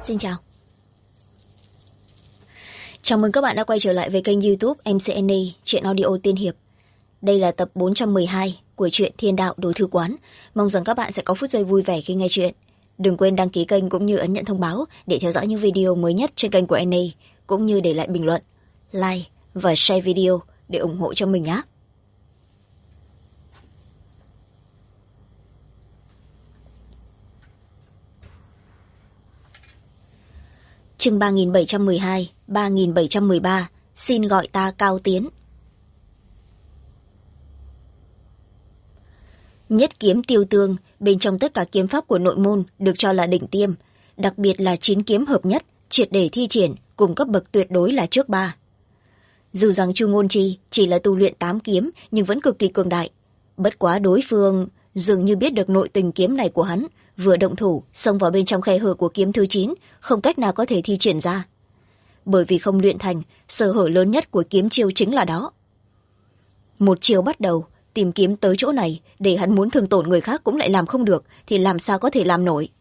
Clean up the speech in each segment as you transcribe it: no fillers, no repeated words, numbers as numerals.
Xin chào. Chào mừng các bạn đã quay trở lại với kênh YouTube MCNA Truyện Audio Tiên Hiệp. Đây là tập 412 của truyện Thiên Đạo Đồ Thư Quán. Mong rằng các bạn sẽ có phút giây vui vẻ khi nghe chuyện. Đừng quên đăng ký kênh cũng như ấn nhận thông báo để theo dõi những video mới nhất trên kênh của NA, cũng như để lại bình luận, like và share video để ủng hộ cho mình nhé. Chương 3712, 3713, xin gọi ta Cao Tiến. Nhất kiếm tiêu tương, bên trong tất cả kiếm pháp của nội môn được cho là đỉnh tiêm, đặc biệt là 9 kiếm hợp nhất, triệt để thi triển, cùng cấp bậc tuyệt đối là trước 3. Dù rằng Chu Ngôn Chi chỉ là tu luyện 8 kiếm nhưng vẫn cực kỳ cường đại. Bất quá đối phương dường như biết được nội tình kiếm này của hắn, vừa động thủ xông vào bên trong khe hở của kiếm thứ 9, không cách nào có thể thi triển ra. Bởi vì không luyện thành, sơ hở lớn nhất của kiếm chiêu chính là đó. Một chiêu bắt đầu, tìm kiếm tới chỗ này, để hắn muốn thương tổn người khác cũng lại làm không được, thì làm sao có thể làm nổi.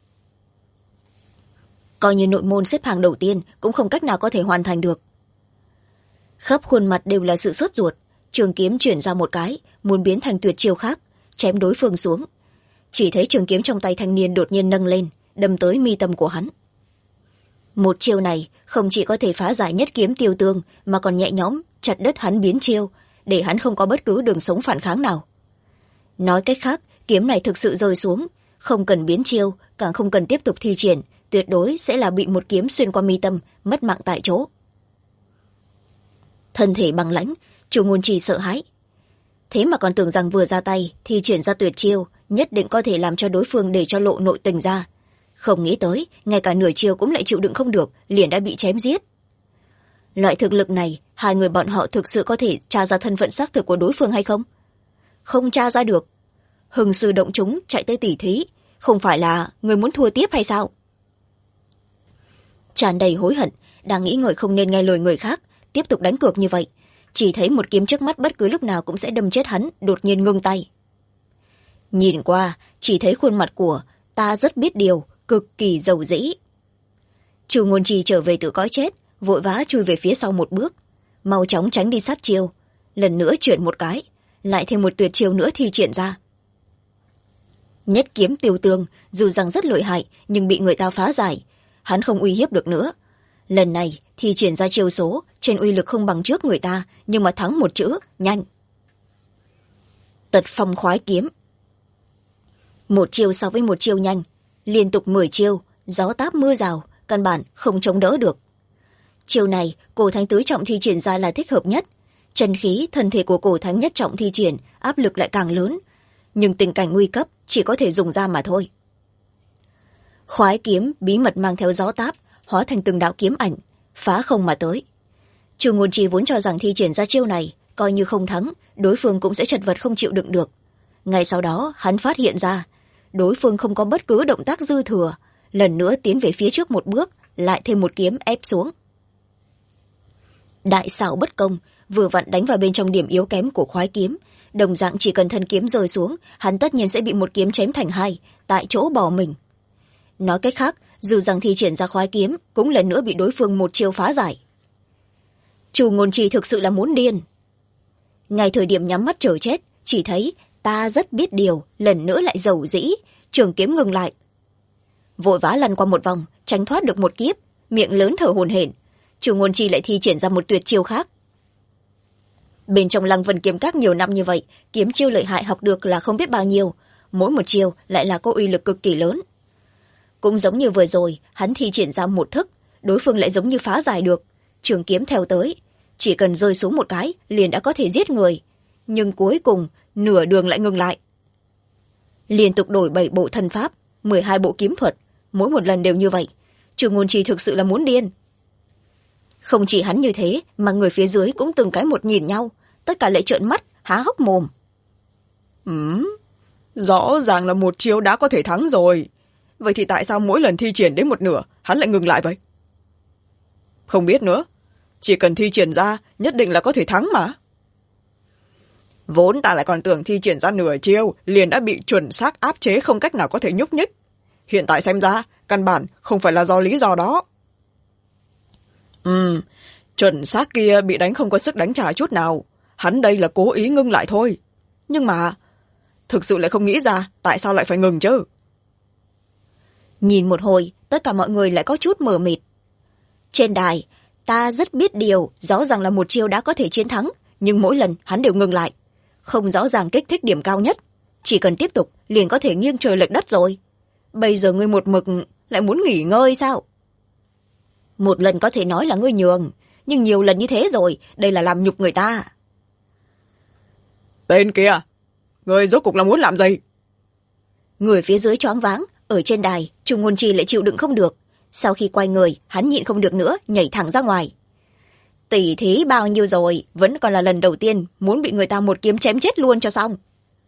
Coi như nội môn xếp hàng đầu tiên, cũng không cách nào có thể hoàn thành được. Khắp khuôn mặt đều là sự sốt ruột, trường kiếm chuyển ra một cái, muốn biến thành tuyệt chiêu khác, chém đối phương xuống. Chỉ thấy trường kiếm trong tay thanh niên đột nhiên nâng lên, đâm tới mi tâm của hắn. Một chiêu này không chỉ có thể phá giải nhất kiếm tiêu tương, mà còn nhẹ nhõm chặt đứt hắn biến chiêu, để hắn không có bất cứ đường sống phản kháng nào. Nói cách khác, kiếm này thực sự rơi xuống, không cần biến chiêu, càng không cần tiếp tục thi triển, tuyệt đối sẽ là bị một kiếm xuyên qua mi tâm, mất mạng tại chỗ. Thân thể băng lãnh, Chu Ngôn Chi sợ hãi. Thế mà còn tưởng rằng vừa ra tay thi triển ra tuyệt chiêu, nhất định có thể làm cho đối phương để cho lộ nội tình ra. Không nghĩ tới, ngay cả nửa chiêu cũng lại chịu đựng không được, liền đã bị chém giết. Loại thực lực này, hai người bọn họ thực sự có thể tra ra thân phận xác thực của đối phương hay không? Không tra ra được. Hưng sư động chúng chạy tới tỉ thí, không phải là người muốn thua tiếp hay sao? Tràn đầy hối hận, đang nghĩ ngợi không nên nghe lời người khác, tiếp tục đánh cược như vậy. Chỉ thấy một kiếm trước mắt bất cứ lúc nào cũng sẽ đâm chết hắn, đột nhiên ngưng tay. Nhìn qua, chỉ thấy khuôn mặt của ta rất biết điều, cực kỳ giàu dĩ. Chu Ngôn Chi trở về từ cõi chết, vội vã chui về phía sau một bước, mau chóng tránh đi sát chiêu, lần nữa chuyển một cái, lại thêm một tuyệt chiêu nữa thi triển ra. Nhất kiếm tiêu tương, dù rằng rất lợi hại, nhưng bị người ta phá giải, hắn không uy hiếp được nữa. Lần này thi triển ra chiêu số, trên uy lực không bằng trước người ta, nhưng mà thắng một chữ, nhanh. Tật phong khoái kiếm. Một chiêu so với một chiêu nhanh, liên tục 10 chiêu, gió táp mưa rào, căn bản không chống đỡ được. Chiêu này, cổ thánh tứ trọng thi triển ra là thích hợp nhất. Chân khí, thân thể của cổ thánh nhất trọng thi triển, áp lực lại càng lớn. Nhưng tình cảnh nguy cấp, chỉ có thể dùng ra mà thôi. Khoái kiếm, bí mật mang theo gió táp, hóa thành từng đạo kiếm ảnh, phá không mà tới. Chu Ngôn Chi vốn cho rằng thi triển ra chiêu này, coi như không thắng, đối phương cũng sẽ chật vật không chịu đựng được. Ngay sau đó, hắn phát hiện ra, đối phương không có bất cứ động tác dư thừa, lần nữa tiến về phía trước một bước, lại thêm một kiếm ép xuống. Đại xảo bất công, vừa vặn đánh vào bên trong điểm yếu kém của khoái kiếm, đồng dạng chỉ cần thân kiếm rơi xuống, hắn tất nhiên sẽ bị một kiếm chém thành hai, tại chỗ bỏ mình. Nói cách khác, dù rằng thi triển ra khoái kiếm, cũng lần nữa bị đối phương một chiêu phá giải. Chu Ngôn Chi thực sự là muốn điên. Ngay thời điểm nhắm mắt chờ chết, chỉ thấy ta rất biết điều, lần nữa lại giàu dĩ, trường kiếm ngừng lại. Vội vã lăn qua một vòng, tránh thoát được một kiếp, miệng lớn thở hổn hển. Chu Ngôn Chi lại thi triển ra một tuyệt chiêu khác. Bên trong Lăng Vân Kiếm Các nhiều năm như vậy, kiếm chiêu lợi hại học được là không biết bao nhiêu, mỗi một chiêu lại là có uy lực cực kỳ lớn. Cũng giống như vừa rồi, hắn thi triển ra một thức, đối phương lại giống như phá giải được, trường kiếm theo tới, chỉ cần rơi xuống một cái liền đã có thể giết người, nhưng cuối cùng nửa đường lại ngừng lại. Liên tục đổi 7 bộ thân pháp, 12 bộ kiếm thuật, mỗi một lần đều như vậy. Chu Ngôn Chi thực sự là muốn điên. Không chỉ hắn như thế, mà người phía dưới cũng từng cái một nhìn nhau, tất cả lại trợn mắt, há hốc mồm. Rõ ràng là một chiêu đã có thể thắng rồi. Vậy thì tại sao mỗi lần thi triển đến một nửa, hắn lại ngừng lại vậy? Không biết nữa. Chỉ cần thi triển ra, nhất định là có thể thắng mà. Vốn ta lại còn tưởng thi triển ra nửa chiêu, liền đã bị chuẩn xác áp chế không cách nào có thể nhúc nhích. hiện tại xem ra căn bản không phải là do lý do đó. Chuẩn xác kia bị đánh không có sức đánh trả chút nào, hắn đây là cố ý ngưng lại thôi. Nhưng mà thực sự lại không nghĩ ra tại sao lại phải ngừng chứ. Nhìn một hồi, tất cả mọi người lại có chút mờ mịt. Trên đài, ta rất biết điều, rõ ràng là một chiêu đã có thể chiến thắng, nhưng mỗi lần hắn đều ngừng lại. Không rõ ràng kích thích điểm cao nhất, chỉ cần tiếp tục liền có thể nghiêng trời lệch đất rồi. Bây giờ ngươi một mực lại muốn nghỉ ngơi sao? Một lần có thể nói là ngươi nhường, nhưng nhiều lần như thế rồi, đây là làm nhục người ta. Tên kia, ngươi rốt cục là muốn làm gì? Người phía dưới choáng váng, ở trên đài, Trung Ngôn Chi lại chịu đựng không được. Sau khi quay người, hắn nhịn không được nữa, nhảy thẳng ra ngoài. Tỷ thí bao nhiêu rồi, vẫn còn là lần đầu tiên muốn bị người ta một kiếm chém chết luôn cho xong.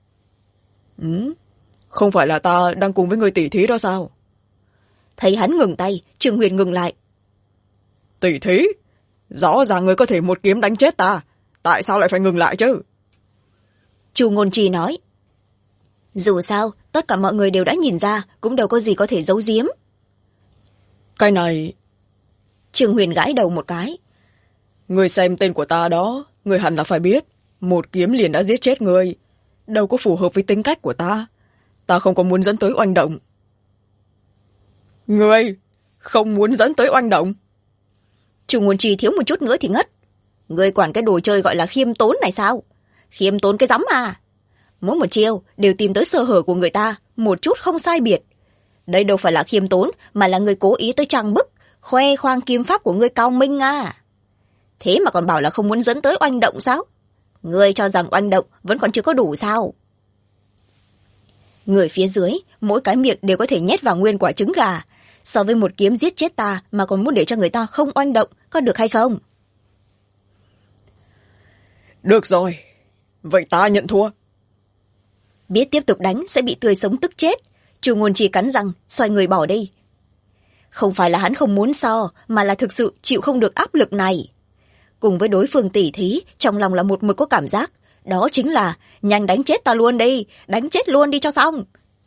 Không phải là ta đang cùng với người tỷ thí đó sao? Thấy hắn ngừng tay, Trương Huyền ngừng lại. Tỷ thí? Rõ ràng người có thể một kiếm đánh chết ta, tại sao lại phải ngừng lại chứ? Chu Ngôn Chi nói. Dù sao, tất cả mọi người đều đã nhìn ra, cũng đâu có gì có thể giấu giếm. Cái này... Trương Huyền gãi đầu một cái. Người xem tên của ta đó, người hẳn là phải biết, một kiếm liền đã giết chết người. Đâu có phù hợp với tính cách của ta. Ta không có muốn dẫn tới oanh động. Người không muốn dẫn tới oanh động? Chu Ngôn Chi thiếu một chút nữa thì ngất. Người quản cái đồ chơi gọi là khiêm tốn này sao? Khiêm tốn cái rắm à? Mỗi một chiêu đều tìm tới sơ hở của người ta, một chút không sai biệt. Đây đâu phải là khiêm tốn, mà là người cố ý tới trang bức, khoe khoang kiếm pháp của người cao minh à. Thế mà còn bảo là không muốn dẫn tới oanh động sao? Người cho rằng oanh động vẫn còn chưa có đủ sao? Người phía dưới, mỗi cái miệng đều có thể nhét vào nguyên quả trứng gà. So với một kiếm giết chết ta mà còn muốn để cho người ta không oanh động, có được hay không? Được rồi, vậy ta nhận thua. Biết tiếp tục đánh sẽ bị tươi sống tức chết, Chu Ngôn Chi cắn răng, xoay người bỏ đi. Không phải là hắn không muốn so, mà là thực sự chịu không được áp lực này. Cùng với đối phương tỉ thí, trong lòng là một mực có cảm giác, đó chính là nhanh đánh chết ta luôn đi, đánh chết luôn đi cho xong.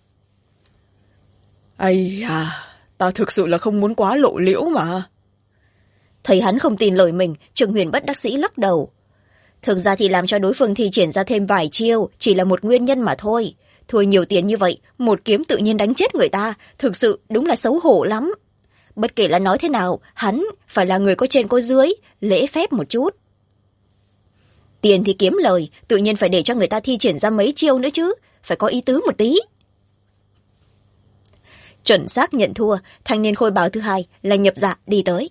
Ây à, ta thực sự là không muốn quá lộ liễu mà. Thấy hắn không tin lời mình, Trương Huyền bất đắc dĩ lắc đầu. Thực ra thì làm cho đối phương thi triển ra thêm vài chiêu chỉ là một nguyên nhân mà thôi. Thua nhiều tiền như vậy, một kiếm tự nhiên đánh chết người ta, thực sự đúng là xấu hổ lắm. Bất kể là nói thế nào, hắn phải là người có trên có dưới, lễ phép một chút. Tiền thì kiếm lời, tự nhiên phải để cho người ta thi triển ra mấy chiêu nữa chứ, phải có ý tứ một tí. Chuẩn xác nhận thua, thanh niên khôi bào thứ hai là Nhập Dạ đi tới.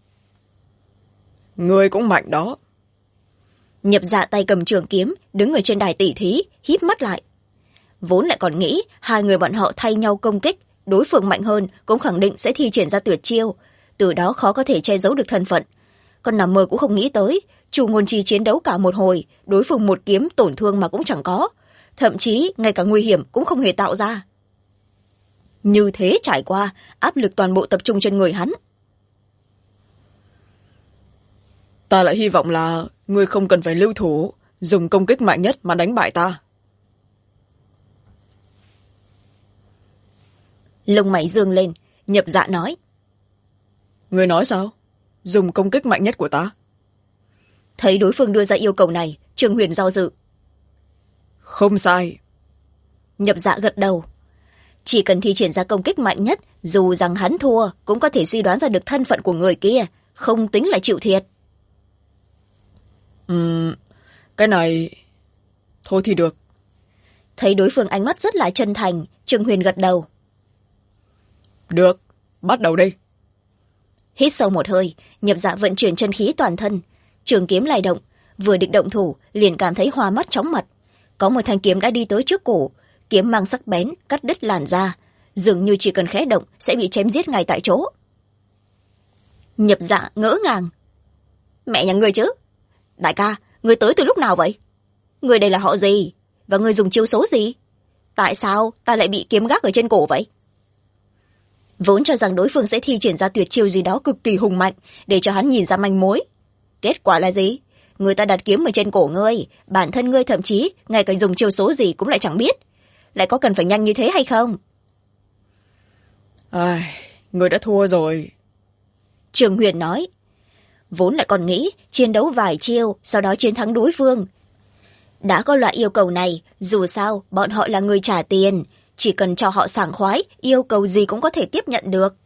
Ngươi cũng mạnh đó. Nhập Dạ tay cầm trường kiếm, đứng ở trên đài tỉ thí, híp mắt lại. Vốn lại còn nghĩ hai người bọn họ thay nhau công kích, đối phương mạnh hơn cũng khẳng định sẽ thi triển ra tuyệt chiêu, từ đó khó có thể che giấu được thân phận. Còn nằm mơ cũng không nghĩ tới, Chu Ngôn Chi chiến đấu cả một hồi, đối phương một kiếm tổn thương mà cũng chẳng có, thậm chí ngay cả nguy hiểm cũng không hề tạo ra. Như thế trải qua, áp lực toàn bộ tập trung trên người hắn. Ta lại hy vọng là ngươi không cần phải lưu thủ, dùng công kích mạnh nhất mà đánh bại ta. Lông mày dương lên, Nhập Dạ nói. Ngươi nói sao? Dùng công kích mạnh nhất của ta? Thấy đối phương đưa ra yêu cầu này, Trương Huyền do dự. Không sai. Nhập Dạ gật đầu. Chỉ cần thi triển ra công kích mạnh nhất, dù rằng hắn thua, cũng có thể suy đoán ra được thân phận của người kia, không tính là chịu thiệt. Cái này... Thôi thì được. Thấy đối phương ánh mắt rất là chân thành, Trương Huyền gật đầu. Được, bắt đầu đi. Hít sâu một hơi, Nhập Dạ vận chuyển chân khí toàn thân, trường kiếm lay động, vừa định động thủ liền cảm thấy hoa mắt chóng mặt. Có một thanh kiếm đã đi tới trước cổ, kiếm mang sắc bén cắt đứt làn da, dường như chỉ cần khẽ động sẽ bị chém giết ngay tại chỗ. Nhập Dạ ngỡ ngàng. Mẹ nhà ngươi chứ? Đại ca, ngươi tới từ lúc nào vậy? Ngươi đây là họ gì? Và ngươi dùng chiêu số gì? Tại sao ta lại bị kiếm gác ở trên cổ vậy? Vốn cho rằng đối phương sẽ thi triển ra tuyệt chiêu gì đó cực kỳ hùng mạnh để cho hắn nhìn ra manh mối. Kết quả là gì? Người ta đặt kiếm ở trên cổ ngươi, bản thân ngươi thậm chí ngay cả dùng chiêu số gì cũng lại chẳng biết. Lại có cần phải nhanh như thế hay không? Ai, người đã thua rồi. Trường Huyền nói. Vốn lại còn nghĩ chiến đấu vài chiêu, sau đó chiến thắng đối phương. Đã có loại yêu cầu này, dù sao bọn họ là người trả tiền, chỉ cần cho họ sảng khoái, yêu cầu gì cũng có thể tiếp nhận được.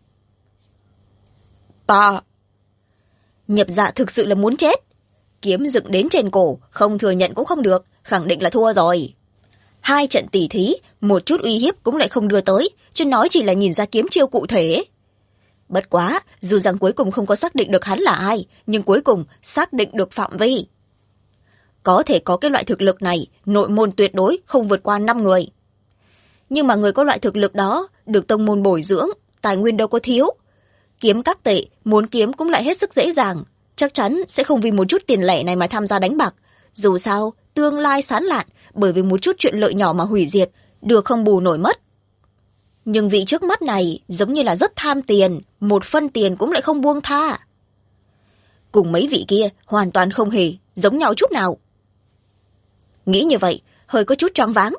Ta... Nhập Dạ thực sự là muốn chết. Kiếm dựng đến trên cổ, không thừa nhận cũng không được, khẳng định là thua rồi. 2 trận tỉ thí, một chút uy hiếp cũng lại không đưa tới, chứ nói chỉ là nhìn ra kiếm chiêu cụ thể. Bất quá, dù rằng cuối cùng không có xác định được hắn là ai, nhưng cuối cùng xác định được phạm vi. Có thể có cái loại thực lực này, nội môn tuyệt đối không vượt qua 5 người. Nhưng mà người có loại thực lực đó, được tông môn bồi dưỡng, tài nguyên đâu có thiếu. Kiếm các tệ, muốn kiếm cũng lại hết sức dễ dàng. Chắc chắn sẽ không vì một chút tiền lẻ này mà tham gia đánh bạc. Dù sao, tương lai sán lạn, bởi vì một chút chuyện lợi nhỏ mà hủy diệt, được không bù nổi mất. Nhưng vị trước mắt này giống như là rất tham tiền, 1 phân tiền cũng lại không buông tha. Cùng mấy vị kia hoàn toàn không hề giống nhau chút nào. Nghĩ như vậy, hơi có chút choáng váng.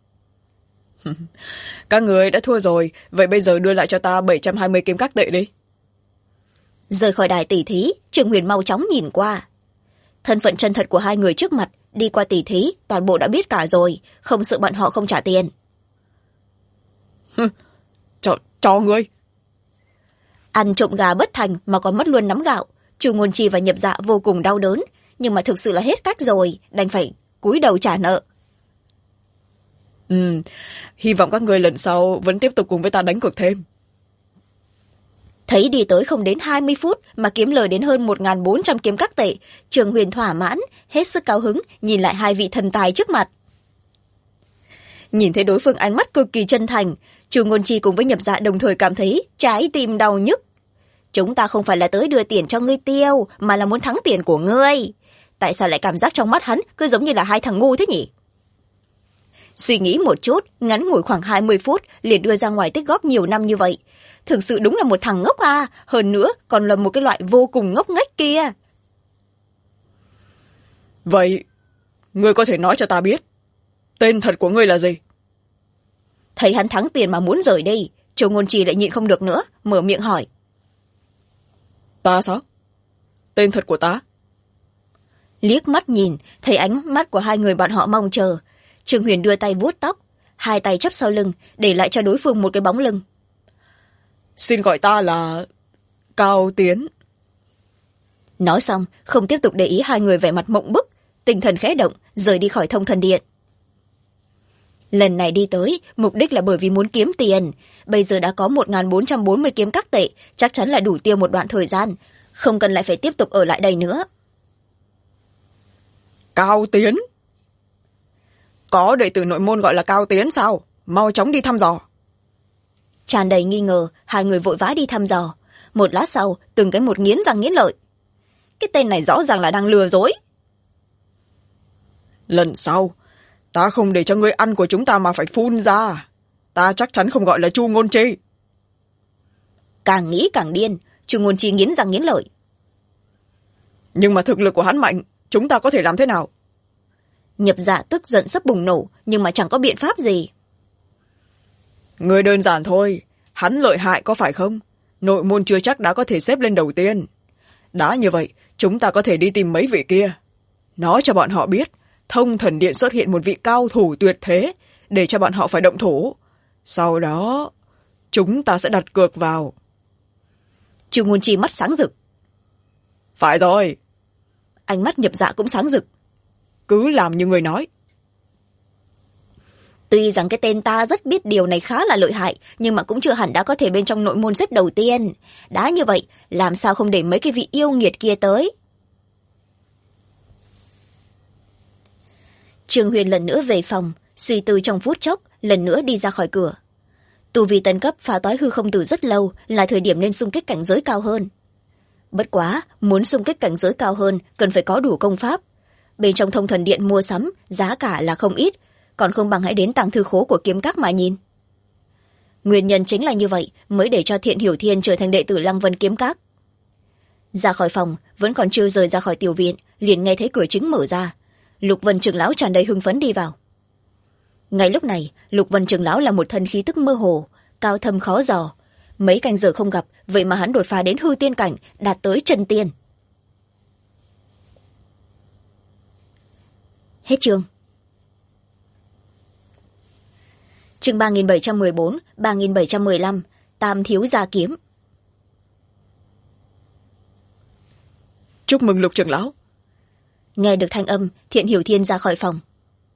Các người đã thua rồi, vậy bây giờ đưa lại cho ta 720 kiếm các tệ đi. Rời khỏi đài tỉ thí, Trường Huyền mau chóng nhìn qua. Thân phận chân thật của 2 người trước mặt, đi qua tỉ thí, toàn bộ đã biết cả rồi, không sợ bọn họ không trả tiền. Cho ngươi. Ăn trộm gà bất thành mà còn mất luôn nắm gạo. Chu Ngôn Chi và Nhập Dạ vô cùng đau đớn, nhưng mà thực sự là hết cách rồi, đành phải cúi đầu trả nợ. Hy vọng các ngươi lần sau vẫn tiếp tục cùng với ta đánh cược thêm. Thấy đi tới không đến 20 phút mà kiếm lời đến hơn 1.400 kiếm các tệ, Trường Huyền thỏa mãn, hết sức cao hứng nhìn lại 2 vị thần tài trước mặt. Nhìn thấy đối phương ánh mắt cực kỳ chân thành, Chu Ngôn Chi cùng với Nhập Dạ đồng thời cảm thấy trái tim đau nhức. Chúng ta không phải là tới đưa tiền cho ngươi tiêu, mà là muốn thắng tiền của ngươi. Tại sao lại cảm giác trong mắt hắn cứ giống như là 2 thằng ngu thế nhỉ? Suy nghĩ một chút, ngắn ngủi khoảng 20 phút liền đưa ra ngoài tích góp nhiều năm như vậy. Thực sự đúng là một thằng ngốc à, hơn nữa còn là một cái loại vô cùng ngốc nghếch kia. Vậy, ngươi có thể nói cho ta biết, tên thật của ngươi là gì? Thấy hắn thắng tiền mà muốn rời đi, Chu Ngôn Chi lại nhịn không được nữa, mở miệng hỏi. Ta sao? Tên thật của ta? Liếc mắt nhìn, thấy ánh mắt của 2 người bọn họ mong chờ. Trường Huyền đưa tay vuốt tóc, 2 tay chắp sau lưng, để lại cho đối phương một cái bóng lưng. Xin gọi ta là Cao Tiến. Nói xong, không tiếp tục để ý 2 người vẻ mặt mộng bức, tinh thần khẽ động, rời đi khỏi Thông Thần Điện. Lần này đi tới, mục đích là bởi vì muốn kiếm tiền. Bây giờ đã có 1.440 kiếm các tệ, chắc chắn là đủ tiêu một đoạn thời gian, không cần lại phải tiếp tục ở lại đây nữa. Cao Tiến? Có đệ tử nội môn gọi là Cao Tiến sao? Mau chóng đi thăm dò. Tràn đầy nghi ngờ, 2 người vội vã đi thăm dò. Một lát sau, từng cái một nghiến răng nghiến lợi. Cái tên này rõ ràng là đang lừa dối. Lần sau, ta không để cho ngươi ăn của chúng ta mà phải phun ra. Ta chắc chắn không gọi là Chu Ngôn Chi. Càng nghĩ càng điên, Chu Ngôn Chi nghiến răng nghiến lợi. Nhưng mà thực lực của hắn mạnh, chúng ta có thể làm thế nào? Nhập Dạ tức giận sắp bùng nổ, nhưng mà chẳng có biện pháp gì. Ngươi đơn giản thôi, hắn lợi hại có phải không? Nội môn chưa chắc đã có thể xếp lên đầu tiên. Đã như vậy, chúng ta có thể đi tìm mấy vị kia. Nói cho bọn họ biết, Thông Thần Điện xuất hiện một vị cao thủ tuyệt thế, để cho bọn họ phải động thủ. Sau đó, chúng ta sẽ đặt cược vào. Chu Ngôn Chi mắt sáng rực. Phải rồi. Ánh mắt Nhập Dạ cũng sáng rực. Cứ làm như người nói. Tuy rằng cái tên ta rất biết điều này khá là lợi hại, nhưng mà cũng chưa hẳn đã có thể bên trong nội môn xếp đầu tiên. Đã như vậy, làm sao không để mấy cái vị yêu nghiệt kia tới? Trường Huyền lần nữa về phòng, suy tư trong phút chốc, lần nữa đi ra khỏi cửa. Tu vi tấn cấp phá toái hư không từ rất lâu, là thời điểm nên xung kích cảnh giới cao hơn. Bất quá, muốn xung kích cảnh giới cao hơn, cần phải có đủ công pháp. Bên trong Thông Thần Điện mua sắm, giá cả là không ít, còn không bằng hãy đến tàng thư khố của kiếm các mà nhìn. Nguyên nhân chính là như vậy mới để cho Thiện Hiểu Thiên trở thành đệ tử Lăng Vân kiếm các. Ra khỏi phòng, vẫn còn chưa rời ra khỏi tiểu viện, liền nghe thấy cửa chính mở ra. Lục Vân trưởng lão tràn đầy hưng phấn đi vào. Ngay lúc này, Lục Vân trưởng lão là một thân khí tức mơ hồ, cao thâm khó dò, mấy canh giờ không gặp, vậy mà hắn đột phá đến hư tiên cảnh, đạt tới chân tiên. Hết chương. Chương 3714, 3715, Tam thiếu gia kiếm. Chúc mừng Lục trưởng lão. Nghe được thanh âm, Thiện Hiểu Thiên ra khỏi phòng.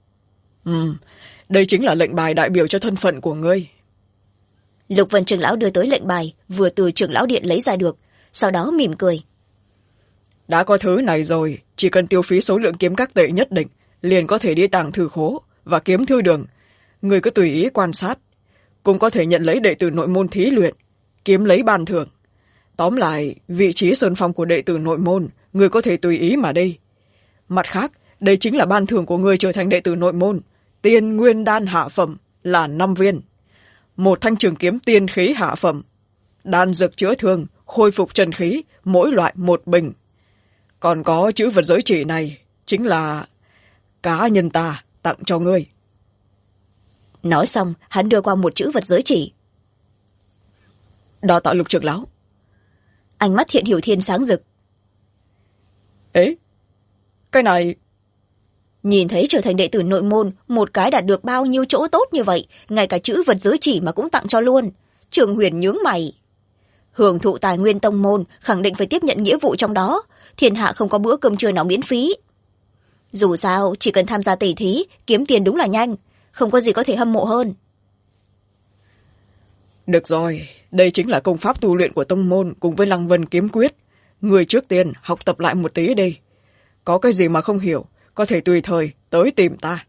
Đây chính là lệnh bài đại biểu cho thân phận của ngươi. Lục Vân trưởng lão đưa tới lệnh bài, vừa từ trưởng lão điện lấy ra được, sau đó mỉm cười. Đã có thứ này rồi, chỉ cần tiêu phí số lượng kiếm các tệ nhất định, liền có thể đi tàng thư khố và kiếm thư đường. Ngươi cứ tùy ý quan sát, cũng có thể nhận lấy đệ tử nội môn thí luyện, kiếm lấy ban thưởng. Tóm lại, vị trí sơn phong của đệ tử nội môn, ngươi có thể tùy ý mà đi. Mặt khác, đây chính là ban thưởng của ngươi trở thành đệ tử nội môn. Tiên nguyên đan hạ phẩm là 5 viên. Một thanh trường kiếm tiên khí hạ phẩm. Đan dược chữa thương, khôi phục chân khí, mỗi loại 1 bình. Còn có chữ vật giới chỉ này, chính là cá nhân ta tặng cho ngươi. Nói xong, hắn đưa qua một chữ vật giới chỉ. Đa tạ Lục trưởng lão. Ánh mắt Thiện Hiểu Thiên sáng rực. Ế, cái này... Nhìn thấy trở thành đệ tử nội môn, một cái đạt được bao nhiêu chỗ tốt như vậy, ngay cả chữ vật giới chỉ mà cũng tặng cho luôn. Trường Huyền nhướng mày. Hưởng thụ tài nguyên tông môn, khẳng định phải tiếp nhận nghĩa vụ trong đó. Thiên hạ không có bữa cơm trưa nào miễn phí. Dù sao, chỉ cần tham gia tỷ thí, kiếm tiền đúng là nhanh. Không có gì có thể hâm mộ hơn. Được rồi, đây chính là công pháp tu luyện của tông môn cùng với Lăng Vân kiếm quyết. Người trước tiên học tập lại một tí đi. Có cái gì mà không hiểu, có thể tùy thời tới tìm ta.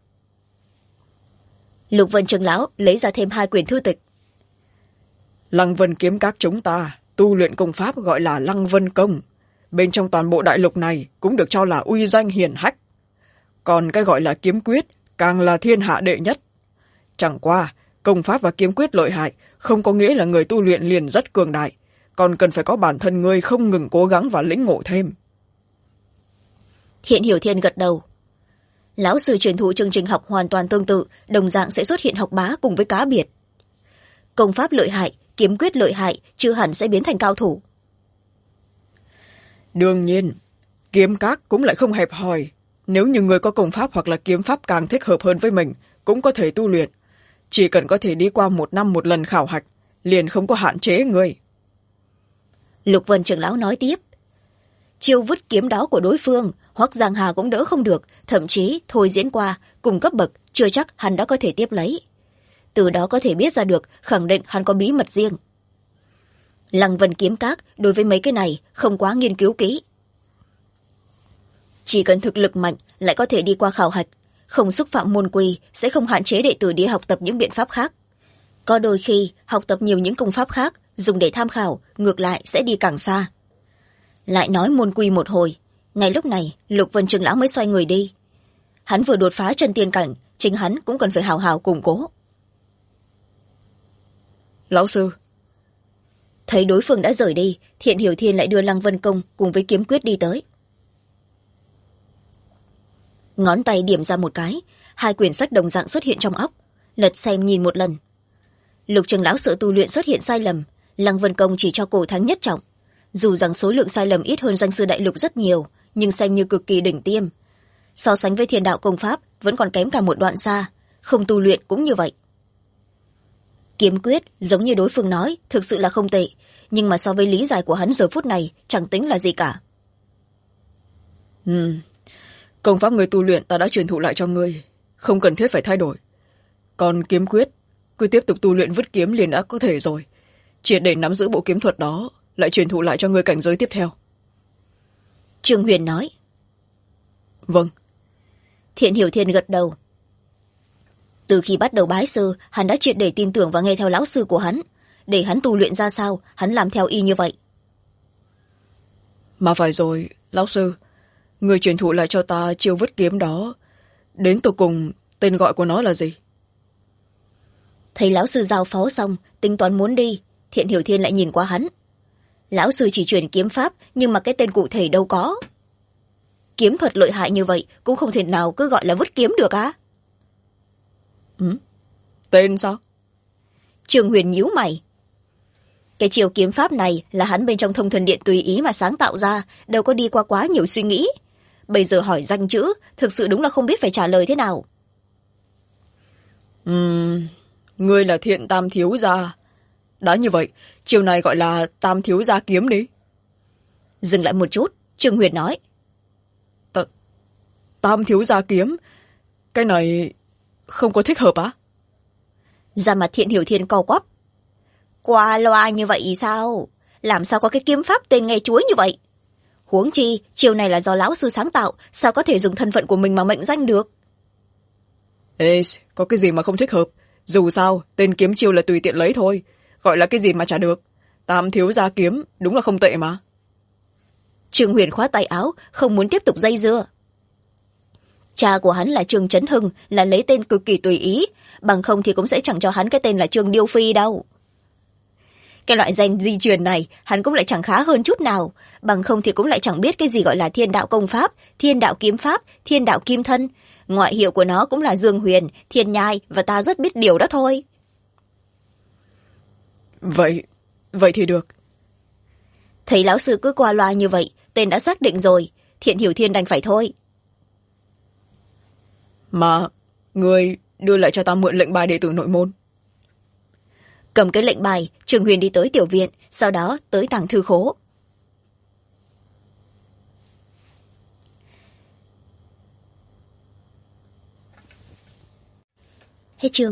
Lục Vân trưởng lão lấy ra thêm 2 quyển thư tịch. Lăng Vân kiếm các chúng ta tu luyện công pháp gọi là Lăng Vân công. Bên trong toàn bộ đại lục này cũng được cho là uy danh hiển hách. Còn cái gọi là kiếm quyết càng là thiên hạ đệ nhất. Chẳng qua, công pháp và kiếm quyết lợi hại không có nghĩa là người tu luyện liền rất cường đại, còn cần phải có bản thân người không ngừng cố gắng và lĩnh ngộ thêm. Thiện Hiểu Thiên gật đầu. Lão sư truyền thụ chương trình học hoàn toàn tương tự, đồng dạng sẽ xuất hiện học bá cùng với cá biệt. Công pháp lợi hại, kiếm quyết lợi hại, chưa hẳn sẽ biến thành cao thủ. Đương nhiên, kiếm các cũng lại không hẹp hòi. Nếu như người có công pháp hoặc là kiếm pháp càng thích hợp hơn với mình, cũng có thể tu luyện. Chỉ cần có thể đi qua 1 năm một lần khảo hạch, liền không có hạn chế người. Lục Vân trưởng lão nói tiếp. Chiêu vứt kiếm đó của đối phương, Hoắc Giang Hà cũng đỡ không được, thậm chí thôi diễn qua, cùng cấp bậc, chưa chắc hắn đã có thể tiếp lấy. Từ đó có thể biết ra được, khẳng định hắn có bí mật riêng. Lăng Vân kiếm các đối với mấy cái này không quá nghiên cứu kỹ. Chỉ cần thực lực mạnh lại có thể đi qua khảo hạch, không xúc phạm môn quy, sẽ không hạn chế đệ tử đi học tập những biện pháp khác. Có đôi khi học tập nhiều những công pháp khác dùng để tham khảo, ngược lại sẽ đi càng xa. Lại nói môn quy một hồi, ngay lúc này Lục Vân trưởng lão mới xoay người đi. Hắn vừa đột phá chân tiên cảnh, chính hắn cũng cần phải hào hào củng cố. Lão sư. Thấy đối phương đã rời đi, Thiện Hiểu Thiên lại đưa Lăng Vân công cùng với kiếm quyết đi tới. Ngón tay điểm ra một cái, 2 quyển sách đồng dạng xuất hiện trong óc, lật xem nhìn một lần. Lục trưởng lão sợ tu luyện xuất hiện sai lầm, Lăng Vân công chỉ cho cổ thánh nhất trọng. Dù rằng số lượng sai lầm ít hơn danh sư đại lục rất nhiều, nhưng xem như cực kỳ đỉnh tiêm. So sánh với thiên đạo công pháp vẫn còn kém cả một đoạn xa, không tu luyện cũng như vậy. Kiếm quyết giống như đối phương nói thực sự là không tệ, nhưng mà so với lý giải của hắn giờ phút này chẳng tính là gì cả. Công pháp người tu luyện ta đã truyền thụ lại cho ngươi, không cần thiết phải thay đổi. Còn kiếm quyết, cứ tiếp tục tu luyện vứt kiếm liền đã có thể rồi. Triệt để nắm giữ bộ kiếm thuật đó, lại truyền thụ lại cho ngươi cảnh giới tiếp theo. Trương Huyền nói. Vâng. Thiện Hiểu Thiên gật đầu. Từ khi bắt đầu bái sư, hắn đã triệt để tin tưởng và nghe theo lão sư của hắn. Để hắn tu luyện ra sao, hắn làm theo y như vậy. Mà phải rồi, lão sư, người truyền thụ lại cho ta chiêu vứt kiếm đó, đến tột cùng tên gọi của nó là gì? Thấy lão sư giao phó xong, tính toán muốn đi, Thiện Hiểu Thiên lại nhìn qua hắn. Lão sư chỉ truyền kiếm pháp, nhưng mà cái tên cụ thể đâu có. Kiếm thuật lợi hại như vậy cũng không thể nào cứ gọi là vứt kiếm được á. Tên sao? Trường Huyền nhíu mày. Cái chiều kiếm pháp này là hắn bên trong Thông Thần Điện tùy ý mà sáng tạo ra, đâu có đi qua quá nhiều suy nghĩ. Bây giờ hỏi danh chữ, thực sự đúng là không biết phải trả lời thế nào. Ngươi là Thiện Tam thiếu gia. Đã như vậy, chiều này gọi là Tam thiếu gia kiếm đi. Dừng lại một chút, Trương Huyền nói. Tam thiếu gia kiếm? Cái này không có thích hợp á? Da mặt Thiện Hiểu Thiên co quắp. Qua loa như vậy sao? Làm sao có cái kiếm pháp tên nghe chuối như vậy? Huống chi, chiều này là do lão sư sáng tạo, sao có thể dùng thân phận của mình mà mệnh danh được? Ê, có cái gì mà không thích hợp? Dù sao, tên kiếm chiêu là tùy tiện lấy thôi. Gọi là cái gì mà chả được. Tam thiếu gia kiếm, đúng là không tệ mà. Trương Huyền khóa tay áo, không muốn tiếp tục dây dưa. Cha của hắn là Trương Trấn Hưng, là lấy tên cực kỳ tùy ý, bằng không thì cũng sẽ chẳng cho hắn cái tên là Trương Điêu Phi đâu. Cái loại danh di truyền này hắn cũng lại chẳng khá hơn chút nào, bằng không thì cũng lại chẳng biết cái gì gọi là thiên đạo công pháp, thiên đạo kiếm pháp, thiên đạo kim thân. Ngoại hiệu của nó cũng là Dương Huyền, Thiên Nhai, và ta rất biết điều đó thôi. Vậy thì được. Thấy lão sư cứ qua loa như vậy, tên đã xác định rồi, Thiện Hiểu Thiên đành phải thôi. Mà người đưa lại cho ta mượn lệnh bài đệ tử nội môn. Cầm cái lệnh bài, Trương Huyền đi tới tiểu viện, sau đó tới tàng thư khố. Hết chương.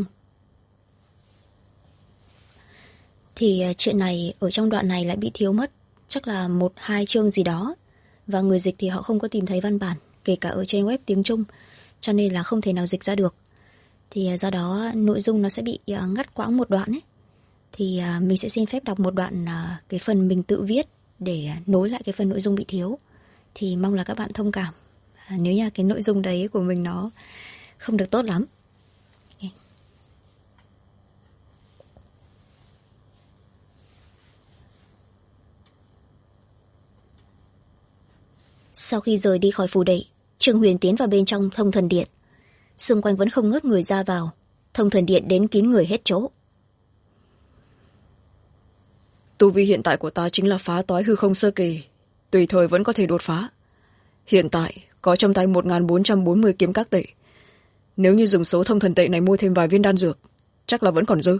Thì chuyện này ở trong đoạn này lại bị thiếu mất, chắc là 1-2 chương gì đó. Và người dịch thì họ không có tìm thấy văn bản, kể cả ở trên web tiếng Trung, cho nên là không thể nào dịch ra được. Thì do đó nội dung nó sẽ bị ngắt quãng một đoạn ấy. Thì mình sẽ xin phép đọc một đoạn cái phần mình tự viết để nối lại cái phần nội dung bị thiếu. Thì mong là các bạn thông cảm nếu như cái nội dung đấy của mình nó không được tốt lắm. Sau khi rời đi khỏi phủ đệ, Trương Huyền tiến vào bên trong Thông Thần Điện. Xung quanh vẫn không ngớt người ra vào. Thông Thần Điện đến kín người hết chỗ. Tu vi hiện tại của ta chính là phá toái hư không sơ kỳ, tùy thời vẫn có thể đột phá. Hiện tại có trong tay 1440 kiếm các tệ. Nếu như dùng số thông thần tệ này mua thêm vài viên đan dược, chắc là vẫn còn dư.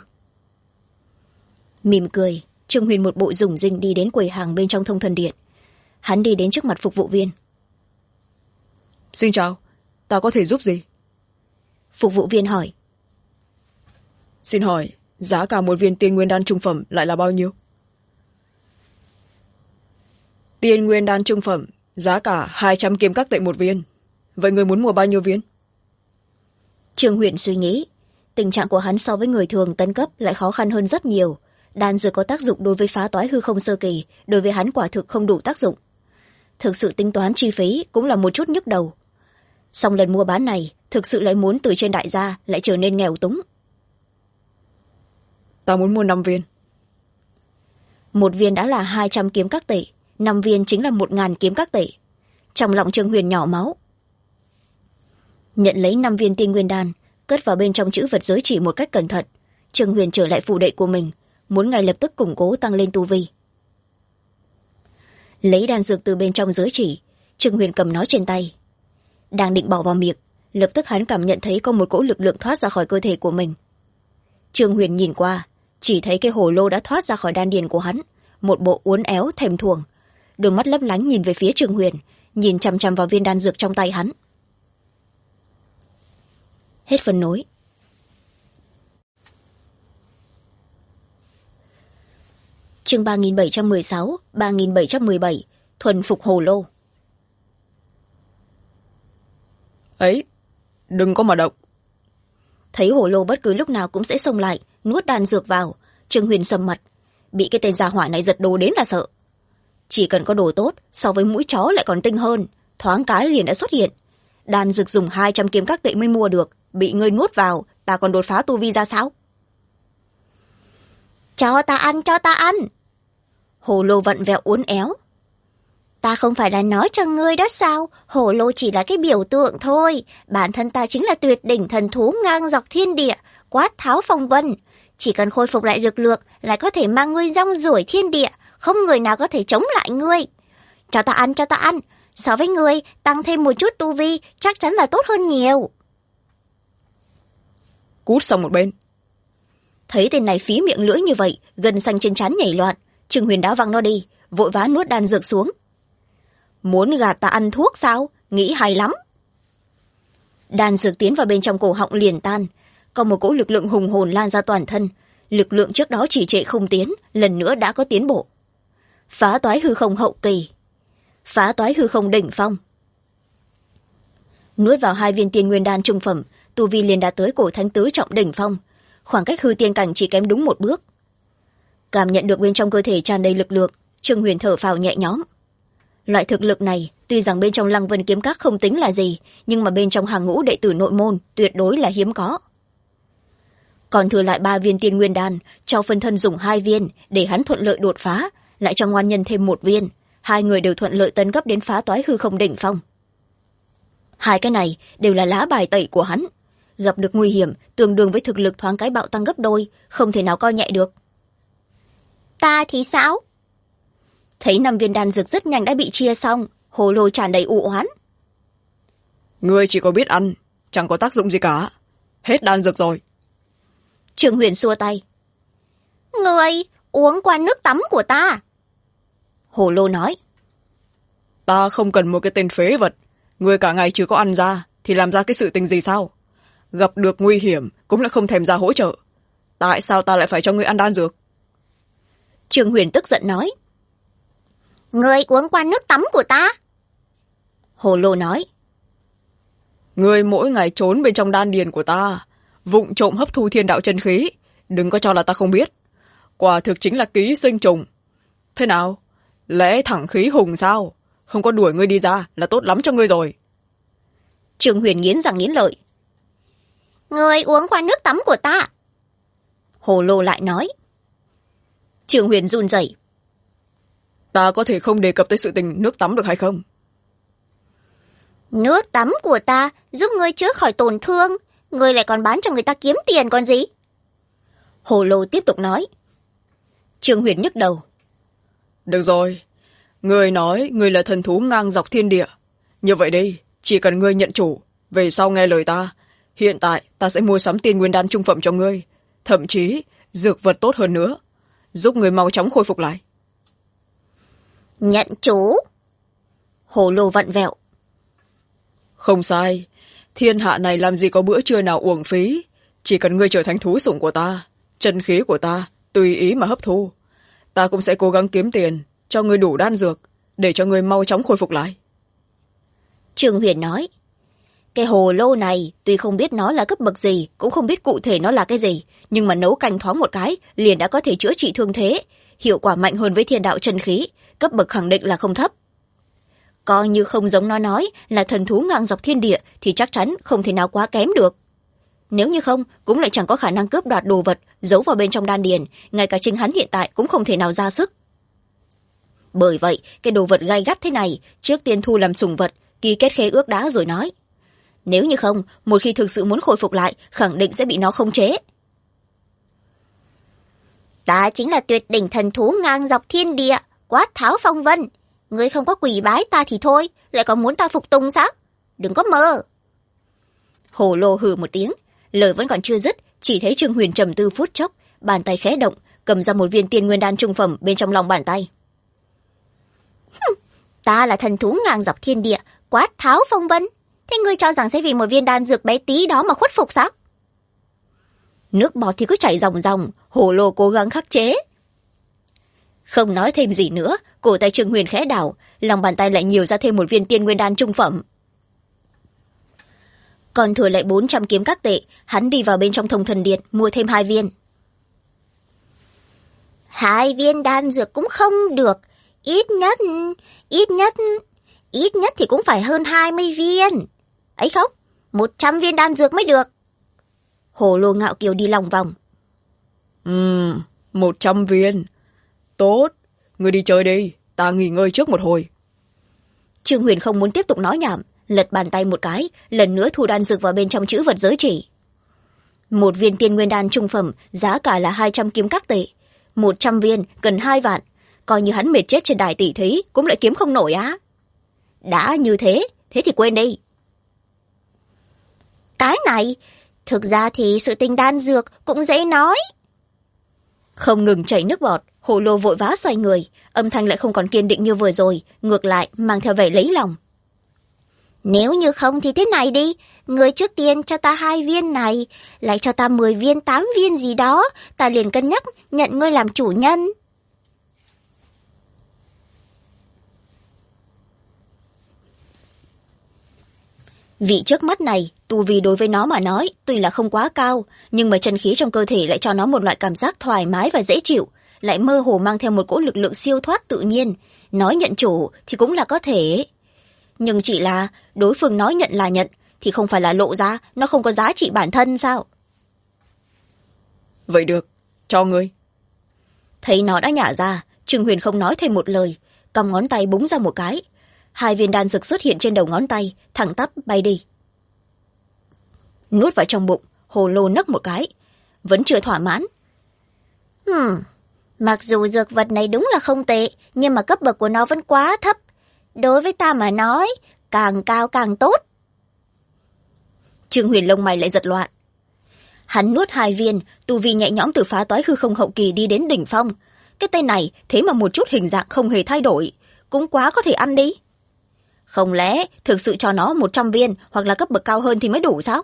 Mỉm cười, Trương Huyền một bộ rủng rinh đi đến quầy hàng bên trong Thông Thần Điện. Hắn đi đến trước mặt phục vụ viên. Xin chào, ta có thể giúp gì? Phục vụ viên hỏi. Xin hỏi, giá cả một viên tiên nguyên đan trung phẩm lại là bao nhiêu? Tiên nguyên đan trung phẩm, giá cả 200 kiếm các tệ một viên. Vậy người muốn mua bao nhiêu viên? Trương Huyền suy nghĩ, tình trạng của hắn so với người thường tấn cấp lại khó khăn hơn rất nhiều. Đan dược có tác dụng đối với phá toái hư không sơ kỳ, đối với hắn quả thực không đủ tác dụng. Thực sự tính toán chi phí cũng là một chút nhức đầu. Song lần mua bán này, thực sự lại muốn từ trên đại gia lại trở nên nghèo túng. Ta muốn mua 5 viên. Một viên đã là 200 kiếm các tệ, 5 viên chính là 1000 kiếm các tệ. Trong lòng Trương Huyền nhỏ máu. Nhận lấy 5 viên tiên nguyên đan, cất vào bên trong chữ vật giới chỉ một cách cẩn thận. Trương Huyền trở lại phủ đệ của mình, muốn ngay lập tức củng cố tăng lên tu vi. Lấy đan dược từ bên trong giới chỉ, Trương Huyền cầm nó trên tay. Đang định bỏ vào miệng, lập tức hắn cảm nhận thấy có một cỗ lực lượng thoát ra khỏi cơ thể của mình. Trương Huyền nhìn qua, chỉ thấy cái hồ lô đã thoát ra khỏi đan điền của hắn, một bộ uốn éo thèm thuồng. Đôi mắt lấp lánh nhìn về phía Trương Huyền, nhìn chằm chằm vào viên đan dược trong tay hắn. Hết phần nối. Chương 3716, 3717, thuần phục hồ lô. Ấy, đừng có mà động. Thấy hồ lô bất cứ lúc nào cũng sẽ xông lại, nuốt đan dược vào, Trương Huyền sầm mặt, bị cái tên gia hỏa này giật đồ đến là sợ. Chỉ cần có đồ tốt, so với mũi chó lại còn tinh hơn, thoáng cái liền đã xuất hiện. Đan dược dùng 200 kiếm các tệ mới mua được, bị ngươi nuốt vào, ta còn đột phá tu vi ra sao? Cho ta ăn, cho ta ăn. Hồ lô vặn vẹo uốn éo. Ta không phải là nói cho ngươi đó sao, hồ lô chỉ là cái biểu tượng thôi, bản thân ta chính là tuyệt đỉnh thần thú ngang dọc thiên địa, quát tháo phong vân. Chỉ cần khôi phục lại lực lượng, lại có thể mang ngươi rong ruổi thiên địa, không người nào có thể chống lại ngươi. Cho ta ăn, cho ta ăn. So với ngươi, tăng thêm một chút tu vi, chắc chắn là tốt hơn nhiều. Cút sang một bên. Thấy tên này phí miệng lưỡi như vậy, gân xanh trên trán nhảy loạn. Trương Huyền đá văng nó đi, vội vã nuốt đan dược xuống. Muốn gạt ta ăn thuốc sao? Nghĩ hay lắm. Đan dược tiến vào bên trong cổ họng liền tan, có một cỗ lực lượng hùng hồn lan ra toàn thân. Lực lượng trước đó chỉ trệ không tiến, lần nữa đã có tiến bộ. Phá toái hư không hậu kỳ, phá toái hư không đỉnh phong. Nuốt vào 2 viên tiên nguyên đan trung phẩm, tu vi liền đạt tới cổ thánh tứ trọng đỉnh phong, khoảng cách hư tiên cảnh chỉ kém đúng 1 bước. Cảm nhận được bên trong cơ thể tràn đầy lực lượng, Trương Huyền thở phào nhẹ nhõm. Loại thực lực này, tuy rằng bên trong Lăng Vân kiếm các không tính là gì, nhưng mà bên trong hàng ngũ đệ tử nội môn tuyệt đối là hiếm có. Còn thừa lại 3 viên tiên nguyên đan, cho phân thân dùng 2 viên để hắn thuận lợi đột phá, lại cho ngoan nhân thêm 1 viên, 2 người đều thuận lợi tấn cấp đến phá toái hư không đỉnh phong. 2 cái này đều là lá bài tẩy của hắn, gặp được nguy hiểm tương đương với thực lực thoáng cái bạo tăng gấp đôi, không thể nào coi nhẹ được. Ta thì sao? Thấy 5 viên đan dược rất nhanh đã bị chia xong, hồ lô tràn đầy u oán. Ngươi chỉ có biết ăn, chẳng có tác dụng gì cả. Hết đan dược rồi. Trương Huyền xua tay. Ngươi uống qua nước tắm của ta. Hồ lô nói. Ta không cần một cái tên phế vật. Ngươi cả ngày chưa có ăn ra, thì làm ra cái sự tình gì sao? Gặp được nguy hiểm, cũng lại không thèm ra hỗ trợ. Tại sao ta lại phải cho ngươi ăn đan dược? Trương Huyền tức giận nói. Ngươi uống qua nước tắm của ta. Hồ lô nói. Ngươi mỗi ngày trốn bên trong đan điền của ta, vụng trộm hấp thu thiên đạo chân khí, đừng có cho là ta không biết. Quả thực chính là ký sinh trùng. Thế nào? Lẽ thẳng khí hùng sao? Không có đuổi ngươi đi ra là tốt lắm cho ngươi rồi. Trương Huyền nghiến răng nghiến lợi. Ngươi uống qua nước tắm của ta. Hồ lô lại nói. Trương Huyền run rẩy. Ta có thể không đề cập tới sự tình nước tắm được hay không? Nước tắm của ta giúp ngươi chữa khỏi tổn thương, ngươi lại còn bán cho người ta kiếm tiền còn gì? Hồ lô tiếp tục nói. Trương Huyền nhức đầu. Được rồi, ngươi nói ngươi là thần thú ngang dọc thiên địa. Như vậy đi, chỉ cần ngươi nhận chủ, về sau nghe lời ta, hiện tại ta sẽ mua sắm tiên nguyên đan trung phẩm cho ngươi, thậm chí dược vật tốt hơn nữa, giúp ngươi mau chóng khôi phục lại. Nhận chủ? Hồ lô vặn vẹo. Không sai, thiên hạ này làm gì có bữa trưa nào uổng phí. Chỉ cần ngươi trở thành thú sủng của ta, chân khí của ta tùy ý mà hấp thu, ta cũng sẽ cố gắng kiếm tiền cho ngươi đủ đan dược để cho ngươi mau chóng khôi phục lại. Trương Huyền nói. Cái hồ lô này tuy không biết nó là cấp bậc gì, cũng không biết cụ thể nó là cái gì, nhưng mà nấu canh thoáng một cái liền đã có thể chữa trị thương thế, hiệu quả mạnh hơn với thiên đạo chân khí, cấp bậc khẳng định là không thấp. Coi như không giống nó nói là thần thú ngang dọc thiên địa thì chắc chắn không thể nào quá kém được. Nếu như không, cũng lại chẳng có khả năng cướp đoạt đồ vật giấu vào bên trong đan điền, ngay cả chính hắn hiện tại cũng không thể nào ra sức. Bởi vậy, cái đồ vật gay gắt thế này, trước tiên thu làm sủng vật, ký kết khế ước đã rồi nói. Nếu như không, một khi thực sự muốn khôi phục lại, khẳng định sẽ bị nó khống chế. Ta chính là tuyệt đỉnh thần thú ngang dọc thiên địa, Quát Tháo Phong Vân. Ngươi không có quỳ bái ta thì thôi, lại còn muốn ta phục tùng sao? Đừng có mơ. Hồ lô hừ một tiếng, lời vẫn còn chưa dứt, chỉ thấy Trương Huyền trầm tư phút chốc, bàn tay khẽ động, cầm ra một viên tiên nguyên đan trung phẩm bên trong lòng bàn tay. Ta là thần thú ngang dọc thiên địa, Quát Tháo Phong Vân. Thế ngươi cho rằng sẽ vì một viên đan dược bé tí đó mà khuất phục sao? Nước bọt thì cứ chảy ròng ròng, hồ lô cố gắng khắc chế. Không nói thêm gì nữa, cổ tay Trương Huyền khẽ đảo, lòng bàn tay lại nhiều ra thêm một viên tiên nguyên đan trung phẩm. Còn thừa lại 400 kiếm các tệ, hắn đi vào bên trong Thông Thần Điện mua thêm 2 viên. 2 viên đan dược cũng không được, ít nhất thì cũng phải hơn 20 viên. Ấy không, 100 viên đan dược mới được. Hồ lô ngạo kiều đi lòng vòng. 100 viên. Tốt, ngươi đi chơi đi, ta nghỉ ngơi trước một hồi. Trương Huyền không muốn tiếp tục nói nhảm, lật bàn tay một cái, lần nữa thu đan dược vào bên trong chữ vật giới chỉ. một viên tiên nguyên đan trung phẩm giá cả là 200 kiếm các tệ, 100 viên gần 2 vạn, coi như hắn mệt chết trên đài tỷ thí cũng lại kiếm không nổi á. Đã như thế thì quên đi. Cái này, thực ra thì sự tình đan dược cũng dễ nói. Không ngừng chảy nước bọt, Hồ Lô vội vã xoay người, âm thanh lại không còn kiên định như vừa rồi, ngược lại mang theo vẻ lấy lòng. Nếu như không thì thế này đi, người trước tiên cho ta 2 viên này, lại cho ta 10 viên 8 viên gì đó, ta liền cân nhắc nhận ngươi làm chủ nhân. Vị trước mắt này, tu vi đối với nó mà nói tuy là không quá cao, nhưng mà chân khí trong cơ thể lại cho nó một loại cảm giác thoải mái và dễ chịu, lại mơ hồ mang theo một cỗ lực lượng siêu thoát tự nhiên. Nói nhận chủ thì cũng là có thể, nhưng chỉ là đối phương nói nhận là nhận thì không phải là lộ ra nó không có giá trị bản thân sao? Vậy được, cho ngươi. Thấy nó đã nhả ra, Trương Huyền không nói thêm một lời, cong ngón tay búng ra một cái, 2 viên đan dược xuất hiện trên đầu ngón tay, thẳng tắp bay đi. Nuốt vào trong bụng, Hồ Lô nấc một cái, vẫn chưa thỏa mãn. Mặc dù dược vật này đúng là không tệ, nhưng mà cấp bậc của nó vẫn quá thấp. Đối với ta mà nói, càng cao càng tốt. Trương Huyền lông mày lại giật loạn. Hắn nuốt 2 viên, tu vi nhẹ nhõm từ phá toái hư không hậu kỳ đi đến đỉnh phong. Cái tên này thế mà một chút hình dạng không hề thay đổi, cũng quá có thể ăn đi. Không lẽ thực sự cho nó 100 viên hoặc là cấp bậc cao hơn thì mới đủ sao?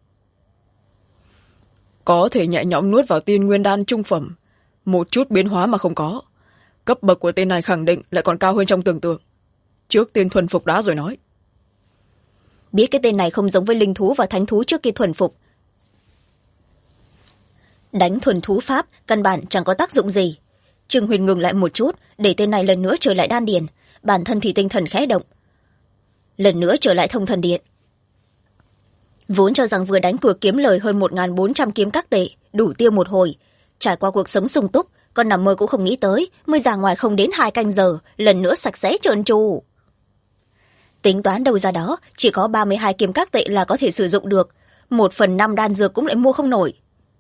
Có thể nhẹ nhõm nuốt vào tiên nguyên đan trung phẩm, một chút biến hóa mà không có. Cấp bậc của tên này khẳng định lại còn cao hơn trong tưởng tượng. Trước tiên thuần phục đã rồi nói. Biết cái tên này không giống với linh thú và thánh thú trước kia thuần phục. Đánh thuần thú pháp căn bản chẳng có tác dụng gì. Trương Huyền ngừng lại một chút để tên này lần nữa trở lại đan điền, bản thân thì tinh thần khẽ động, lần nữa trở lại thông thần điện. Vốn cho rằng vừa đánh cược kiếm lời hơn 1.400 kiếm các tệ, đủ tiêu một hồi, trải qua cuộc sống sung túc, con nằm mơ cũng không nghĩ tới mới ra ngoài không đến 2 canh giờ, lần nữa sạch sẽ trơn tru. Tính toán đâu ra đó, chỉ có 32 kiếm các tệ là có thể sử dụng được, 1/5 đan dược cũng lại mua không nổi.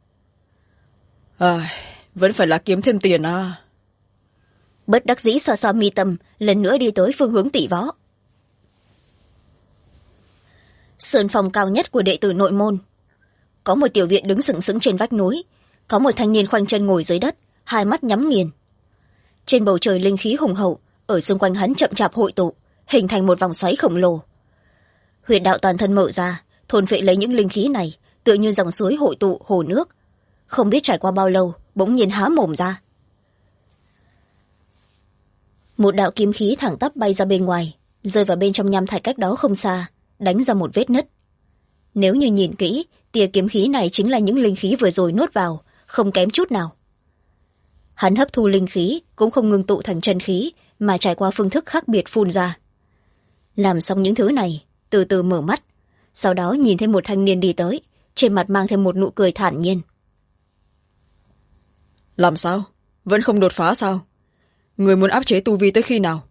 Vẫn phải là kiếm thêm tiền à. Bất đắc dĩ xoa xoa mi tâm, lần nữa đi tới phương hướng tỷ võ. Sườn phòng cao nhất của đệ tử nội môn. Có một tiểu viện đứng sừng sững trên vách núi, có một thanh niên khoanh chân ngồi dưới đất, 2 mắt nhắm nghiền. Trên bầu trời linh khí hùng hậu, ở xung quanh hắn chậm chạp hội tụ, hình thành một vòng xoáy khổng lồ. Huyệt đạo toàn thân mở ra, thôn phệ lấy những linh khí này, tựa như dòng suối hội tụ hồ nước. Không biết trải qua bao lâu, bỗng nhiên há mồm ra. Một đạo kiếm khí thẳng tắp bay ra bên ngoài, rơi vào bên trong nham thạch cách đó không xa, đánh ra một vết nứt. Nếu như nhìn kỹ, tia kiếm khí này chính là những linh khí vừa rồi nuốt vào, không kém chút nào. Hắn hấp thu linh khí cũng không ngừng tụ thành chân khí, mà trải qua phương thức khác biệt phun ra. Làm xong những thứ này, từ từ mở mắt, sau đó nhìn thấy một thanh niên đi tới, trên mặt mang thêm một nụ cười thản nhiên. Làm sao? Vẫn không đột phá sao? Người muốn áp chế tu vi tới khi nào?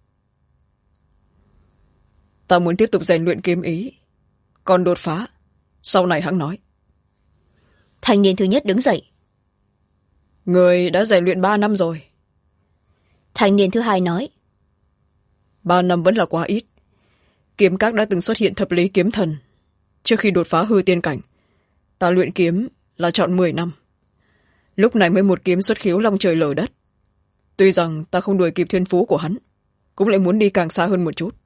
Ta muốn tiếp tục rèn luyện kiếm ý, còn đột phá sau này hẵng nói. Thanh niên thứ nhất đứng dậy. Người đã rèn luyện 3 năm rồi. Thanh niên thứ hai nói. 3 năm vẫn là quá ít. Kiếm các đã từng xuất hiện thập lý kiếm thần. Trước khi đột phá hư tiên cảnh, ta luyện kiếm là chọn 10 năm. Lúc này mới một kiếm xuất khiếu long trời lở đất. Tuy rằng ta không đuổi kịp thiên phú của hắn, cũng lại muốn đi càng xa hơn một chút.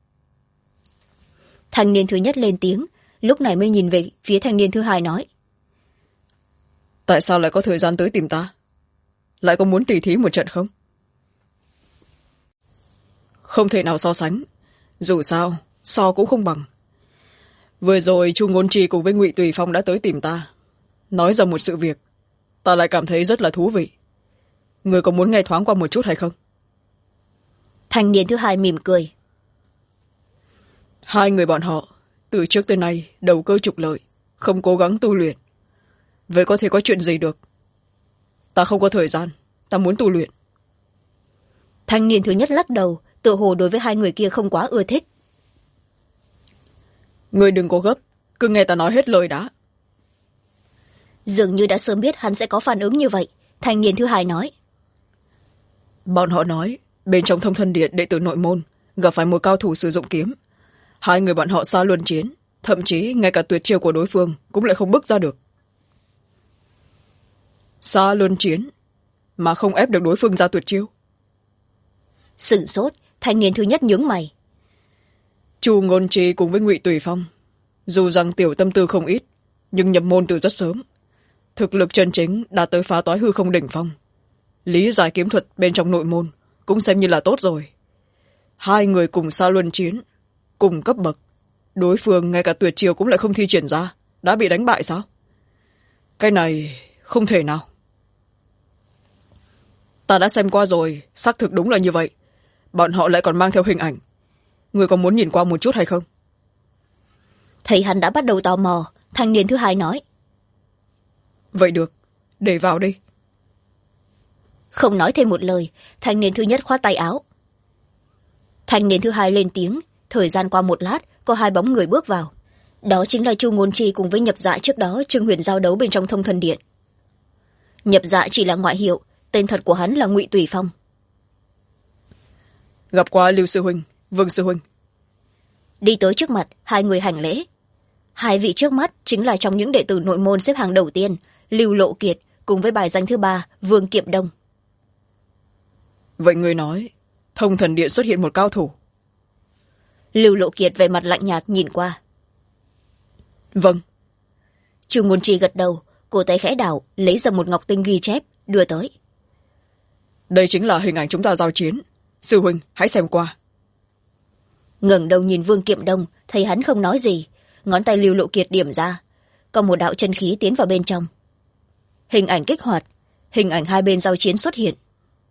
Thanh niên thứ nhất lên tiếng, lúc này mới nhìn về phía thanh niên thứ hai nói. Tại sao lại có thời gian tới tìm ta? Lại có muốn tỉ thí một trận không? Không thể nào so sánh. Dù sao, so cũng không bằng. Vừa rồi Chu Ngôn Trì cùng với Ngụy Tùy Phong đã tới tìm ta, nói ra một sự việc, ta lại cảm thấy rất là thú vị. Người có muốn nghe thoáng qua một chút hay không? Thanh niên thứ hai mỉm cười. 2 người bọn họ từ trước tới nay đầu cơ trục lợi, không cố gắng tu luyện. Vậy có thể có chuyện gì được? Ta không có thời gian, ta muốn tu luyện. Thanh niên thứ nhất lắc đầu, tựa hồ đối với 2 người kia không quá ưa thích. Người đừng có gấp, cứ nghe ta nói hết lời đã. Dường như đã sớm biết hắn sẽ có phản ứng như vậy, thanh niên thứ hai nói. Bọn họ nói bên trong thông thần điện đệ tử nội môn gặp phải một cao thủ sử dụng kiếm. Hai người bọn họ xa luân chiến, thậm chí ngay cả tuyệt chiêu của đối phương cũng lại không bức ra được. Xa luân chiến mà không ép được đối phương ra tuyệt chiêu? Sửng sốt, thanh niên thứ nhất nhướng mày. Chu Ngôn Trì cùng với Ngụy Tùy Phong, dù rằng tiểu tâm tư không ít, nhưng nhập môn từ rất sớm, thực lực chân chính đã tới phá toái hư không đỉnh phong. Lý giải kiếm thuật bên trong nội môn cũng xem như là tốt rồi. Hai người cùng xa luân chiến, cùng cấp bậc, đối phương ngay cả tuyệt chiêu cũng lại không thi triển ra, đã bị đánh bại sao? Cái này không thể nào. Ta đã xem qua rồi, xác thực đúng là như vậy. Bọn họ lại còn mang theo hình ảnh. Người có muốn nhìn qua một chút hay không? Thấy hắn đã bắt đầu tò mò, thanh niên thứ hai nói. Vậy được, để vào đi. Không nói thêm một lời, thanh niên thứ nhất khoát tay áo. Thanh niên thứ hai lên tiếng, thời gian qua một lát, có hai bóng người bước vào. Đó chính là Chu Ngôn Chi cùng với Nhập Dạ trước đó Trương Huyền giao đấu bên trong thông thần điện. Nhập Dạ chỉ là ngoại hiệu, tên thật của hắn là Ngụy Tùy Phong. Gặp qua Lưu sư huynh, Vương sư huynh. Đi tới trước mặt, hai người hành lễ. Hai vị trước mắt chính là trong những đệ tử nội môn xếp hàng đầu tiên, Lưu Lộ Kiệt cùng với bài danh thứ ba, Vương Kiệm Đông. Vậy người nói, thông thần điện xuất hiện một cao thủ. Lưu Lộ Kiệt về mặt lạnh nhạt nhìn qua. Vâng. Chu Ngôn Chi gật đầu, cổ tay khẽ đảo, lấy ra một ngọc tinh ghi chép, đưa tới. Đây chính là hình ảnh chúng ta giao chiến. Sư huynh, hãy xem qua. Ngẩng đầu nhìn Vương Kiệm Đông, thấy hắn không nói gì, ngón tay Lưu Lộ Kiệt điểm ra, có một đạo chân khí tiến vào bên trong. Hình ảnh kích hoạt, hình ảnh hai bên giao chiến xuất hiện.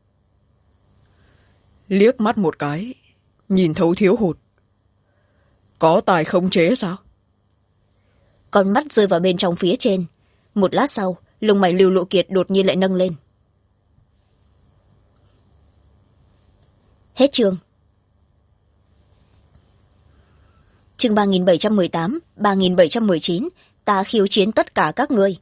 Liếc mắt một cái, nhìn thấu thiếu hụt. Có tài khống chế sao? Con mắt rơi vào bên trong phía trên. Một lát sau, lông mày Lưu Lộ Kiệt đột nhiên lại nâng lên. Hết chương. Chương 3718, 3719, ta khiêu chiến tất cả các ngươi.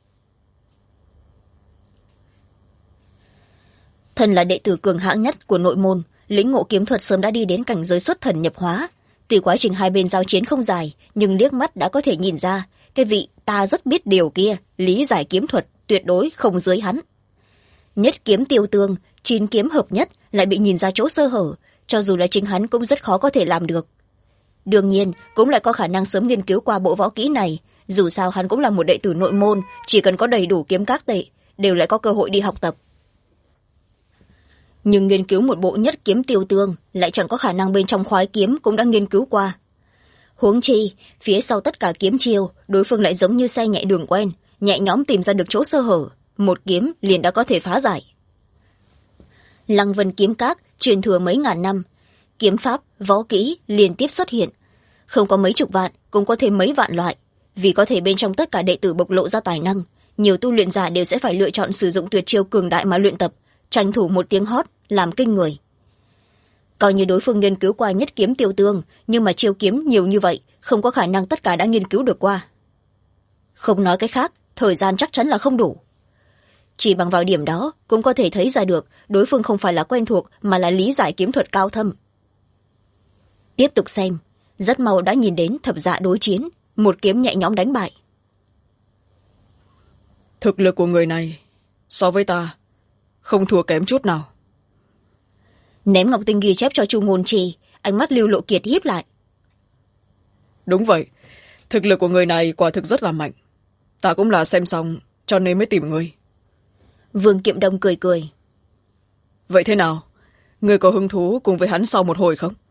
Thần là đệ tử cường hãn nhất của nội môn, lĩnh ngộ kiếm thuật sớm đã đi đến cảnh giới xuất thần nhập hóa. Tuy quá trình hai bên giao chiến không dài, nhưng liếc mắt đã có thể nhìn ra, cái vị ta rất biết điều kia, lý giải kiếm thuật tuyệt đối không dưới hắn. Nhất kiếm tiêu tương, 9 kiếm hợp nhất lại bị nhìn ra chỗ sơ hở, cho dù là chính hắn cũng rất khó có thể làm được. Đương nhiên, cũng lại có khả năng sớm nghiên cứu qua bộ võ kỹ này, dù sao hắn cũng là một đệ tử nội môn, chỉ cần có đầy đủ kiếm các tệ, đều lại có cơ hội đi học tập. Nhưng nghiên cứu một bộ nhất kiếm tiêu tương lại chẳng có khả năng bên trong khoái kiếm cũng đã nghiên cứu qua. Huống chi, phía sau tất cả kiếm chiêu, đối phương lại giống như xe nhẹ đường quen, nhẹ nhõm tìm ra được chỗ sơ hở, một kiếm liền đã có thể phá giải. Lăng Vân kiếm các truyền thừa mấy ngàn năm, kiếm pháp, võ kỹ liên tiếp xuất hiện, không có mấy chục vạn cũng có thêm mấy vạn loại. Vì có thể bên trong tất cả đệ tử bộc lộ ra tài năng, nhiều tu luyện giả đều sẽ phải lựa chọn sử dụng tuyệt chiêu cường đại mà luyện tập, tranh thủ một tiếng hót làm kinh người. Coi như đối phương nghiên cứu qua nhất kiếm tiêu tương, nhưng mà chiêu kiếm nhiều như vậy, không có khả năng tất cả đã nghiên cứu được qua. Không nói cái khác, thời gian chắc chắn là không đủ. Chỉ bằng vào điểm đó cũng có thể thấy ra được đối phương không phải là quen thuộc mà là lý giải kiếm thuật cao thâm. Tiếp tục xem, rất mau đã nhìn đến thập dạ đối chiến, một kiếm nhẹ nhõm đánh bại. Thực lực của người này so với ta không thua kém chút nào. Ném ngọc tinh ghi chép cho Chu Ngôn Trì, ánh mắt Lưu Lộ Kiệt híp lại. Đúng vậy, thực lực của người này quả thực rất là mạnh. Ta cũng là xem xong cho nên mới tìm ngươi. Vương Kiệm Đông cười cười. Vậy thế nào, ngươi có hứng thú cùng với hắn sau một hồi không?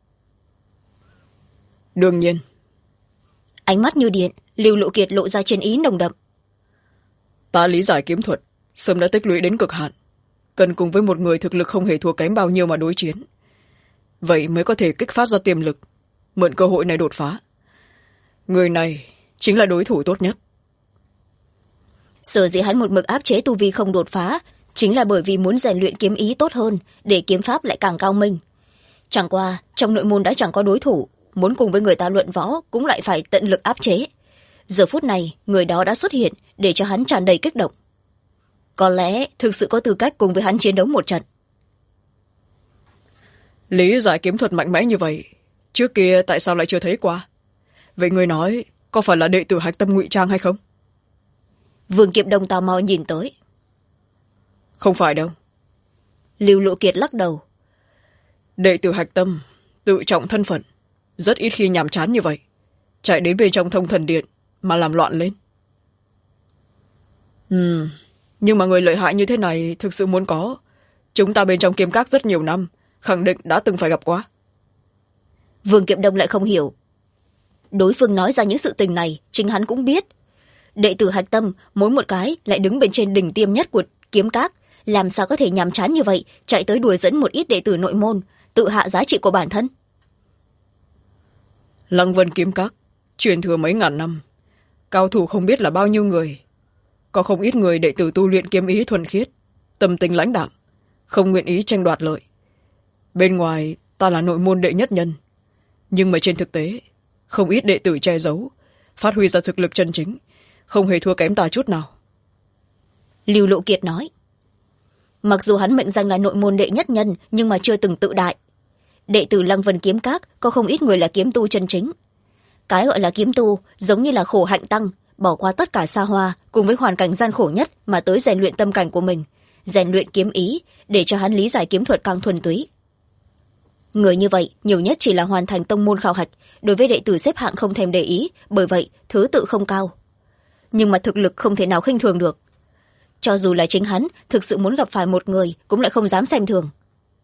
Đương nhiên. Ánh mắt như điện, Lưu Lộ Kiệt lộ ra chiến ý nồng đậm. Ta lý giải kiếm thuật sớm đã tích lũy đến cực hạn, cần cùng với một người thực lực không hề thua kém bao nhiêu mà đối chiến, vậy mới có thể kích phát ra tiềm lực, mượn cơ hội này đột phá. Người này chính là đối thủ tốt nhất. Sở dĩ hắn một mực áp chế tu vi không đột phá chính là bởi vì muốn rèn luyện kiếm ý tốt hơn, để kiếm pháp lại càng cao minh. Chẳng qua trong nội môn đã chẳng có đối thủ, muốn cùng với người ta luận võ cũng lại phải tận lực áp chế. giờ phút này người đó đã xuất hiện để cho hắn tràn đầy kích động. Có lẽ thực sự có tư cách cùng với hắn chiến đấu một trận. Lý giải kiếm thuật mạnh mẽ như vậy, trước kia tại sao lại chưa thấy qua? Vậy người nói có phải là đệ tử Hạch Tâm ngụy trang hay không? Vương Kiệm Đông tò mò nhìn tới. Không phải đâu. Lưu Lộ Kiệt lắc đầu. Đệ tử Hạch Tâm tự trọng thân phận, rất ít khi nhàm chán như vậy, chạy đến bên trong Thông Thần Điện mà làm loạn lên. Nhưng mà người lợi hại như thế này thực sự muốn có, chúng ta bên trong Kiếm Các rất nhiều năm, khẳng định đã từng phải gặp qua. Vương Kiệm Đông lại không hiểu. Đối phương nói ra những sự tình này chính hắn cũng biết. Đệ tử Hạch Tâm mỗi một cái lại đứng bên trên đỉnh tiêm nhất của Kiếm Các, làm sao có thể nhàm chán như vậy chạy tới đùa dẫn một ít đệ tử nội môn, tự hạ giá trị của bản thân. Lăng Vân Kiếm Các truyền thừa mấy ngàn năm, cao thủ không biết là bao nhiêu người. Có không ít người đệ tử tu luyện kiếm ý thuần khiết, tâm tính lãnh đạm, không nguyện ý tranh đoạt lợi. Bên ngoài ta là nội môn đệ nhất nhân, nhưng mà trên thực tế không ít đệ tử che giấu, phát huy ra thực lực chân chính, không hề thua kém ta chút nào. Lưu Lộ Kiệt nói. Mặc dù hắn mệnh danh là nội môn đệ nhất nhân, nhưng mà chưa từng tự đại. Đệ tử Lăng Vân Kiếm Các có không ít người là kiếm tu chân chính. Cái gọi là kiếm tu giống như là khổ hạnh tăng, bỏ qua tất cả xa hoa cùng với hoàn cảnh gian khổ nhất mà tới rèn luyện tâm cảnh của mình, rèn luyện kiếm ý để cho hắn lý giải kiếm thuật càng thuần túy. Người như vậy nhiều nhất chỉ là hoàn thành tông môn khảo hạch, đối với đệ tử xếp hạng không thèm để ý, bởi vậy thứ tự không cao. Nhưng mà thực lực không thể nào khinh thường được. Cho dù là chính hắn thực sự muốn gặp phải một người cũng lại không dám xem thường.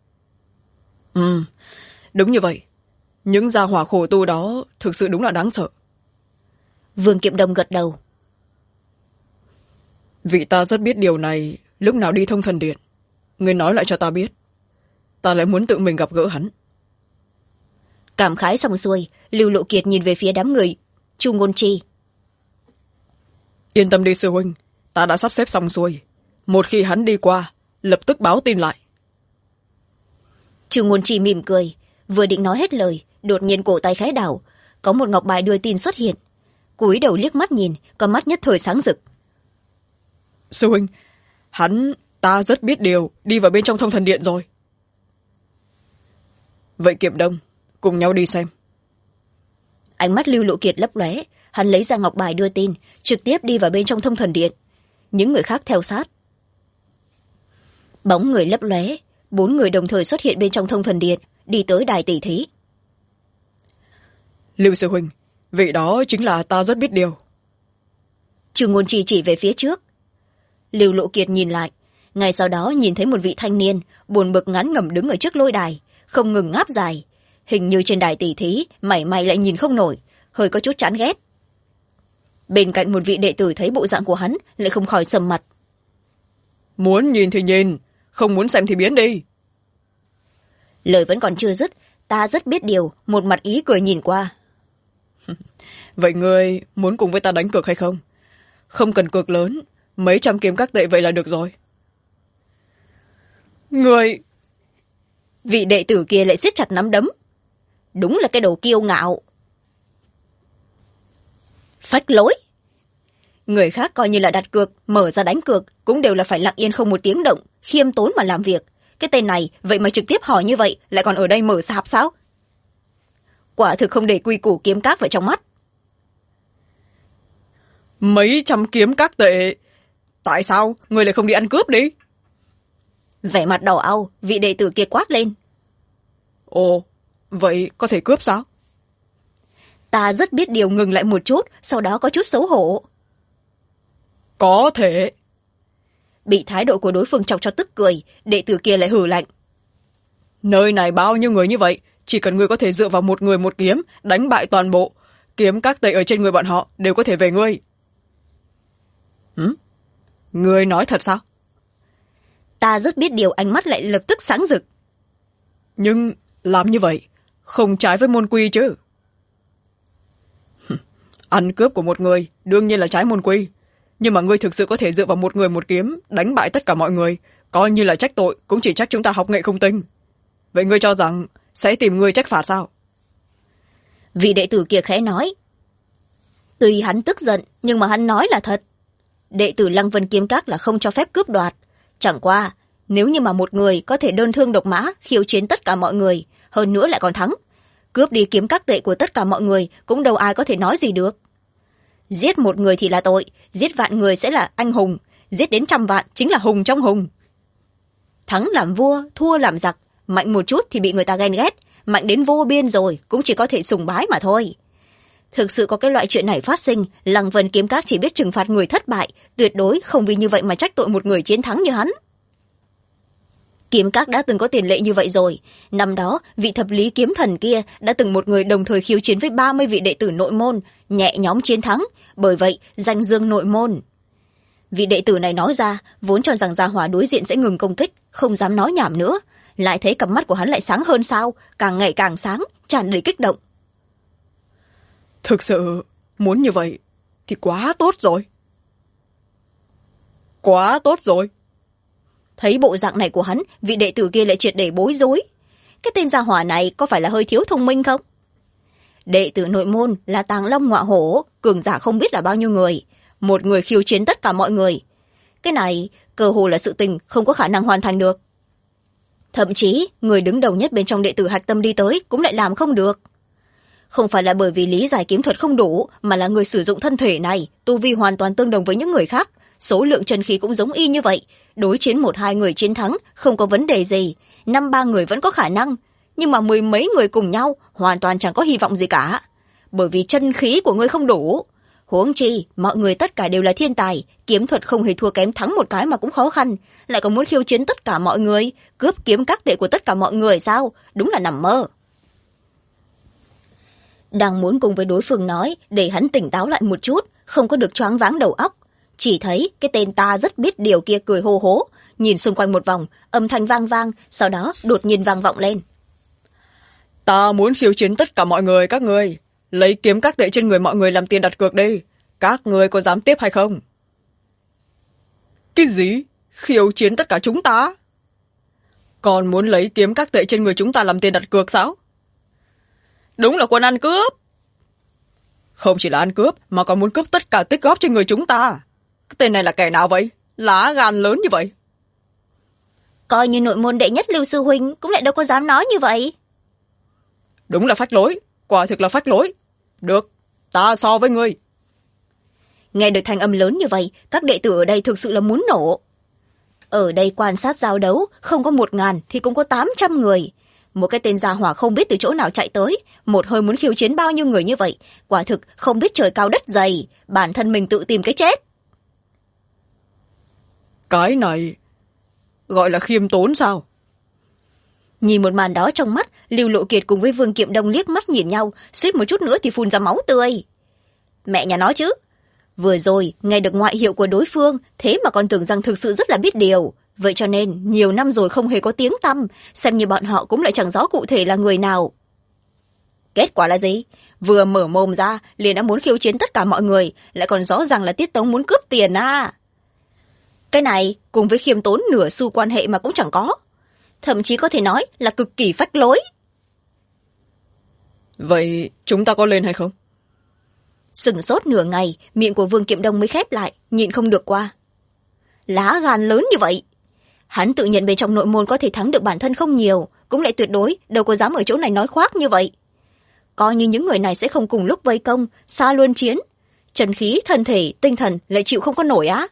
Đúng như vậy. Những gia hỏa khổ tu đó thực sự đúng là đáng sợ. Vương Kiệm Đông gật đầu. Vì ta rất biết điều này, lúc nào đi Thông Thần Điện, người nói lại cho ta biết. Ta lại muốn tự mình gặp gỡ hắn. Cảm khái xong xuôi, Lưu Lộ Kiệt nhìn về phía đám người Chu Ngôn Chi. Yên tâm đi sư huynh, ta đã sắp xếp xong xuôi. Một khi hắn đi qua, lập tức báo tin lại. Chu Ngôn Chi mỉm cười, vừa định nói hết lời, đột nhiên cổ tay khẽ đảo, có một ngọc bài đưa tin xuất hiện. Cúi đầu liếc mắt nhìn, con mắt nhất thời sáng rực. Sư huynh, ta rất biết điều, đi vào bên trong Thông Thần Điện rồi. Vậy Kiệm Đông, cùng nhau đi xem. Ánh mắt Lưu Lộ Kiệt lấp lóe, hắn lấy ra ngọc bài đưa tin, trực tiếp đi vào bên trong Thông Thần Điện. Những người khác theo sát. Bóng người lấp lóe, 4 người đồng thời xuất hiện bên trong Thông Thần Điện, đi tới đài tỷ thí. Lưu sư huynh, vị đó chính là ta rất biết điều. Chu Ngôn Chi chỉ về phía trước. Lưu Lộ Kiệt nhìn lại, ngay sau đó nhìn thấy một vị thanh niên buồn bực ngán ngẩm đứng ở trước lôi đài, không ngừng ngáp dài, hình như trên đài tỷ thí mảy may lại nhìn không nổi, hơi có chút chán ghét. Bên cạnh một vị đệ tử thấy bộ dạng của hắn lại không khỏi sầm mặt. Muốn nhìn thì nhìn, không muốn xem thì biến đi. Lời vẫn còn chưa dứt, ta rất biết điều, một mặt ý cười nhìn qua. Vậy ngươi muốn cùng với ta đánh cược hay không? Không cần cược lớn, mấy trăm kiếm các tệ vậy là được rồi. Ngươi... Vị đệ tử kia lại siết chặt nắm đấm. Đúng là cái đồ kiêu ngạo. Phách lối. Người khác coi như là đặt cược, mở ra đánh cược, cũng đều là phải lặng yên không một tiếng động, khiêm tốn mà làm việc. Cái tên này vậy mà trực tiếp hỏi như vậy, lại còn ở đây mở sạp sao? Quả thực không để quy củ kiếm các vào trong mắt. Mấy trăm kiếm các tệ, tại sao người lại không đi ăn cướp đi? Vẻ mặt đỏ au, vị đệ tử kia quát lên. Ồ, vậy có thể cướp sao? Ta rất biết điều, ngừng lại một chút, sau đó có chút xấu hổ. Có thể. Bị thái độ của đối phương chọc cho tức cười, đệ tử kia lại hừ lạnh. Nơi này bao nhiêu người như vậy, chỉ cần ngươi có thể dựa vào một người một kiếm, đánh bại toàn bộ, kiếm các tệ ở trên người bọn họ đều có thể về ngươi. Ngươi nói thật sao? Ta rất biết điều, ánh mắt lại lập tức sáng rực. Nhưng làm như vậy không trái với môn quy chứ? Ăn cướp của một người đương nhiên là trái môn quy, nhưng mà ngươi thực sự có thể dựa vào một người một kiếm đánh bại tất cả mọi người, coi như là trách tội cũng chỉ trách chúng ta học nghệ không tinh. Vậy ngươi cho rằng sẽ tìm ngươi trách phạt sao? Vị đệ tử kia khẽ nói. Tuy hắn tức giận nhưng mà hắn nói là thật. Đệ tử Lăng Vân Kiếm Các là không cho phép cướp đoạt. Chẳng qua nếu như mà một người có thể đơn thương độc mã khiêu chiến tất cả mọi người, hơn nữa lại còn thắng, cướp đi kiếm các tệ của tất cả mọi người cũng đâu ai có thể nói gì được. Giết một người thì là tội, giết vạn người sẽ là anh hùng, giết đến 100 vạn chính là hùng trong hùng. Thắng làm vua, thua làm giặc, mạnh một chút thì bị người ta ghen ghét, mạnh đến vô biên rồi cũng chỉ có thể sùng bái mà thôi. Thực sự có cái loại chuyện này phát sinh, Lăng Vân Kiếm Các chỉ biết trừng phạt người thất bại, tuyệt đối không vì như vậy mà trách tội một người chiến thắng như hắn. Kiếm Các đã từng có tiền lệ như vậy rồi. Năm đó vị thập lý kiếm thần kia đã từng một người đồng thời khiêu chiến với 30 vị đệ tử nội môn, nhẹ nhõm chiến thắng, bởi vậy danh dương nội môn. Vị đệ tử này nói ra vốn cho rằng gia hỏa đối diện sẽ ngừng công kích, không dám nói nhảm nữa, lại thấy cặp mắt của hắn lại sáng hơn sao, càng ngày càng sáng, tràn đầy kích động. Thực sự muốn như vậy thì quá tốt rồi. Quá tốt rồi. Thấy bộ dạng này của hắn, vị đệ tử kia lại triệt để bối rối. Cái tên gia hỏa này có phải là hơi thiếu thông minh không? Đệ tử nội môn là tàng long ngọa hổ, cường giả không biết là bao nhiêu người, một người khiêu chiến tất cả mọi người. Cái này cơ hồ là sự tình không có khả năng hoàn thành được. Thậm chí người đứng đầu nhất bên trong đệ tử hạch tâm đi tới cũng lại làm không được. Không phải là bởi vì lý giải kiếm thuật không đủ, mà là người sử dụng thân thể này tu vi hoàn toàn tương đồng với những người khác, số lượng chân khí cũng giống y như vậy, đối chiến 1-2 người chiến thắng không có vấn đề gì, 5-3 người vẫn có khả năng, nhưng mà 10 mấy người cùng nhau hoàn toàn chẳng có hy vọng gì cả, bởi vì chân khí của ngươi không đủ. Huống chi mọi người tất cả đều là thiên tài, kiếm thuật không hề thua kém, thắng một cái mà cũng khó khăn, lại còn muốn khiêu chiến tất cả mọi người, cướp kiếm các tệ của tất cả mọi người sao? Đúng là nằm mơ. Đang muốn cùng với đối phương nói để hắn tỉnh táo lại một chút, không có được choáng váng đầu óc, chỉ thấy cái tên ta rất biết điều kia cười hô hố, nhìn xung quanh một vòng, âm thanh vang vang, sau đó đột nhiên vang vọng lên. Ta muốn khiêu chiến tất cả mọi người các ngươi, lấy kiếm các tệ trên người mọi người làm tiền đặt cược đi, các ngươi có dám tiếp hay không? Cái gì? Khiêu chiến tất cả chúng ta? Còn muốn lấy kiếm các tệ trên người chúng ta làm tiền đặt cược sao? Đúng là quân ăn cướp. Không chỉ là ăn cướp mà còn muốn cướp tất cả tích góp trên người chúng ta. Cái tên này là kẻ nào vậy? Lá gan lớn như vậy. Coi như nội môn đệ nhất Lưu sư huynh cũng lại đâu có dám nói như vậy. Đúng là phách lối, quả thực là phách lối. Được, ta so với ngươi. Nghe được thanh âm lớn như vậy, các đệ tử ở đây thực sự là muốn nổ. Ở đây quan sát giao đấu không có 1000 thì cũng có 800 người. Một cái tên gia hỏa không biết từ chỗ nào chạy tới, một hơi muốn khiêu chiến bao nhiêu người như vậy, quả thực không biết trời cao đất dày, bản thân mình tự tìm cái chết. Cái này gọi là khiêm tốn sao? Nhìn một màn đó trong mắt, Lưu Lộ Kiệt cùng với Vương Kiệm Đông liếc mắt nhìn nhau, suýt một chút nữa thì phun ra máu tươi. Mẹ nhà nói chứ, vừa rồi nghe được ngoại hiệu của đối phương, thế mà còn tưởng rằng thực sự rất là biết điều. Vậy cho nên nhiều năm rồi không hề có tiếng tăm, xem như bọn họ cũng lại chẳng rõ cụ thể là người nào. Kết quả là gì? Vừa mở mồm ra liền đã muốn khiêu chiến tất cả mọi người, lại còn rõ ràng là Tiết Tống muốn cướp tiền à. Cái này cùng với khiêm tốn nửa xu quan hệ mà cũng chẳng có, thậm chí có thể nói là cực kỳ phách lối. Vậy chúng ta có lên hay không? Sửng sốt nửa ngày, miệng của Vương Kiệm Đông mới khép lại, nhịn không được qua. Lá gan lớn như vậy. Hắn tự nhận bên trong nội môn có thể thắng được bản thân không nhiều, cũng lại tuyệt đối đâu có dám ở chỗ này nói khoác như vậy. Coi như những người này sẽ không cùng lúc vây công, xa luân chiến, trần khí, thân thể, tinh thần lại chịu không có nổi á.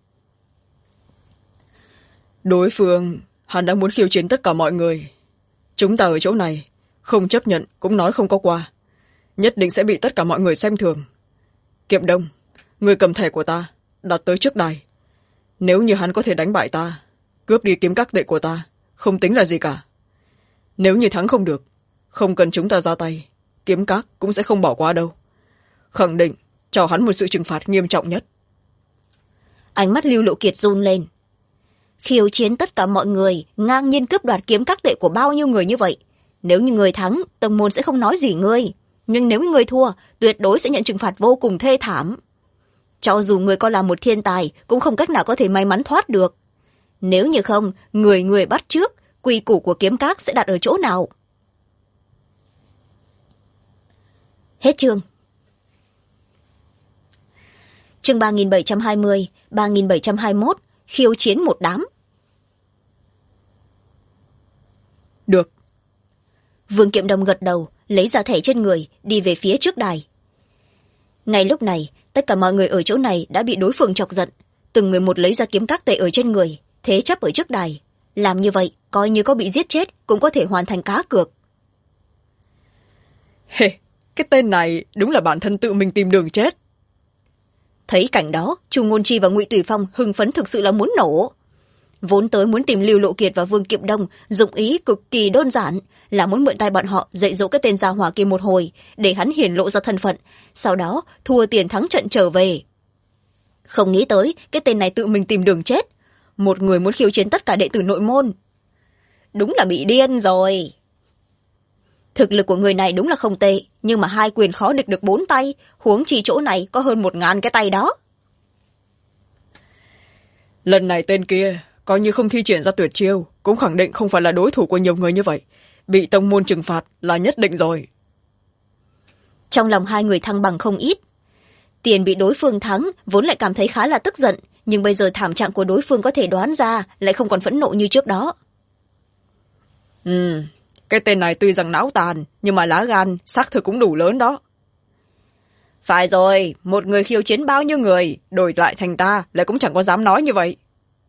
Đối phương hắn đã muốn khiêu chiến tất cả mọi người. Chúng ta ở chỗ này không chấp nhận cũng nói không có qua, nhất định sẽ bị tất cả mọi người xem thường. Kiệm Đông, người cầm thẻ của ta đặt tới trước đài. Nếu như hắn có thể đánh bại ta, cướp đi kiếm các tệ của ta, không tính là gì cả. Nếu như thắng không được, không cần chúng ta ra tay, kiếm các cũng sẽ không bỏ qua đâu. Khẳng định cho hắn một sự trừng phạt nghiêm trọng nhất. Ánh mắt Lưu Lộ Kiệt run lên. Khiêu chiến tất cả mọi người, ngang nhiên cướp đoạt kiếm các tệ của bao nhiêu người như vậy. Nếu như người thắng, tông môn sẽ không nói gì ngươi. Nhưng nếu như người thua, tuyệt đối sẽ nhận trừng phạt vô cùng thê thảm. Cho dù người có là một thiên tài, cũng không cách nào có thể may mắn thoát được. Nếu như không, người bắt trước, quy củ của kiếm các sẽ đặt ở chỗ nào? Hết chương. chương 3720, 3721, khiêu chiến một đám. Được. Vương Kiệm Đông gật đầu, lấy ra thẻ trên người, đi về phía trước đài. Ngay lúc này, tất cả mọi người ở chỗ này đã bị đối phương chọc giận, từng người một lấy ra kiếm các tệ ở trên người, thế chấp ở trước đài. Làm như vậy, coi như có bị giết chết cũng có thể hoàn thành cá cược. Cái tên này đúng là bản thân tự mình tìm đường chết. Thấy cảnh đó, Chu Ngôn Chi và Ngụy Tùy Phong hưng phấn thực sự là muốn nổ. Vốn tới muốn tìm Lưu Lộ Kiệt và Vương Kiệm Đông, dụng ý cực kỳ đơn giản, là muốn mượn tay bọn họ dạy dỗ cái tên gia hỏa kia một hồi, để hắn hiển lộ ra thân phận, sau đó thua tiền thắng trận trở về. Không nghĩ tới, cái tên này tự mình tìm đường chết. Một người muốn khiêu chiến tất cả đệ tử nội môn. Đúng là bị điên rồi. Thực lực của người này đúng là không tệ, nhưng mà 2 quyền khó địch được 4 tay, huống chi chỗ này có hơn 1000 cái tay đó. Lần này tên kia coi như không thi triển ra tuyệt chiêu, cũng khẳng định không phải là đối thủ của nhiều người như vậy, bị tông môn trừng phạt là nhất định rồi. Trong lòng 2 người thăng bằng không ít. Tiền bị đối phương thắng vốn lại cảm thấy khá là tức giận, nhưng bây giờ thảm trạng của đối phương có thể đoán ra, lại không còn phẫn nộ như trước đó. Cái tên này tuy rằng não tàn, nhưng mà lá gan xác thực cũng đủ lớn đó. Phải rồi, một người khiêu chiến bao nhiêu người, đổi lại thành ta lại cũng chẳng có dám nói như vậy.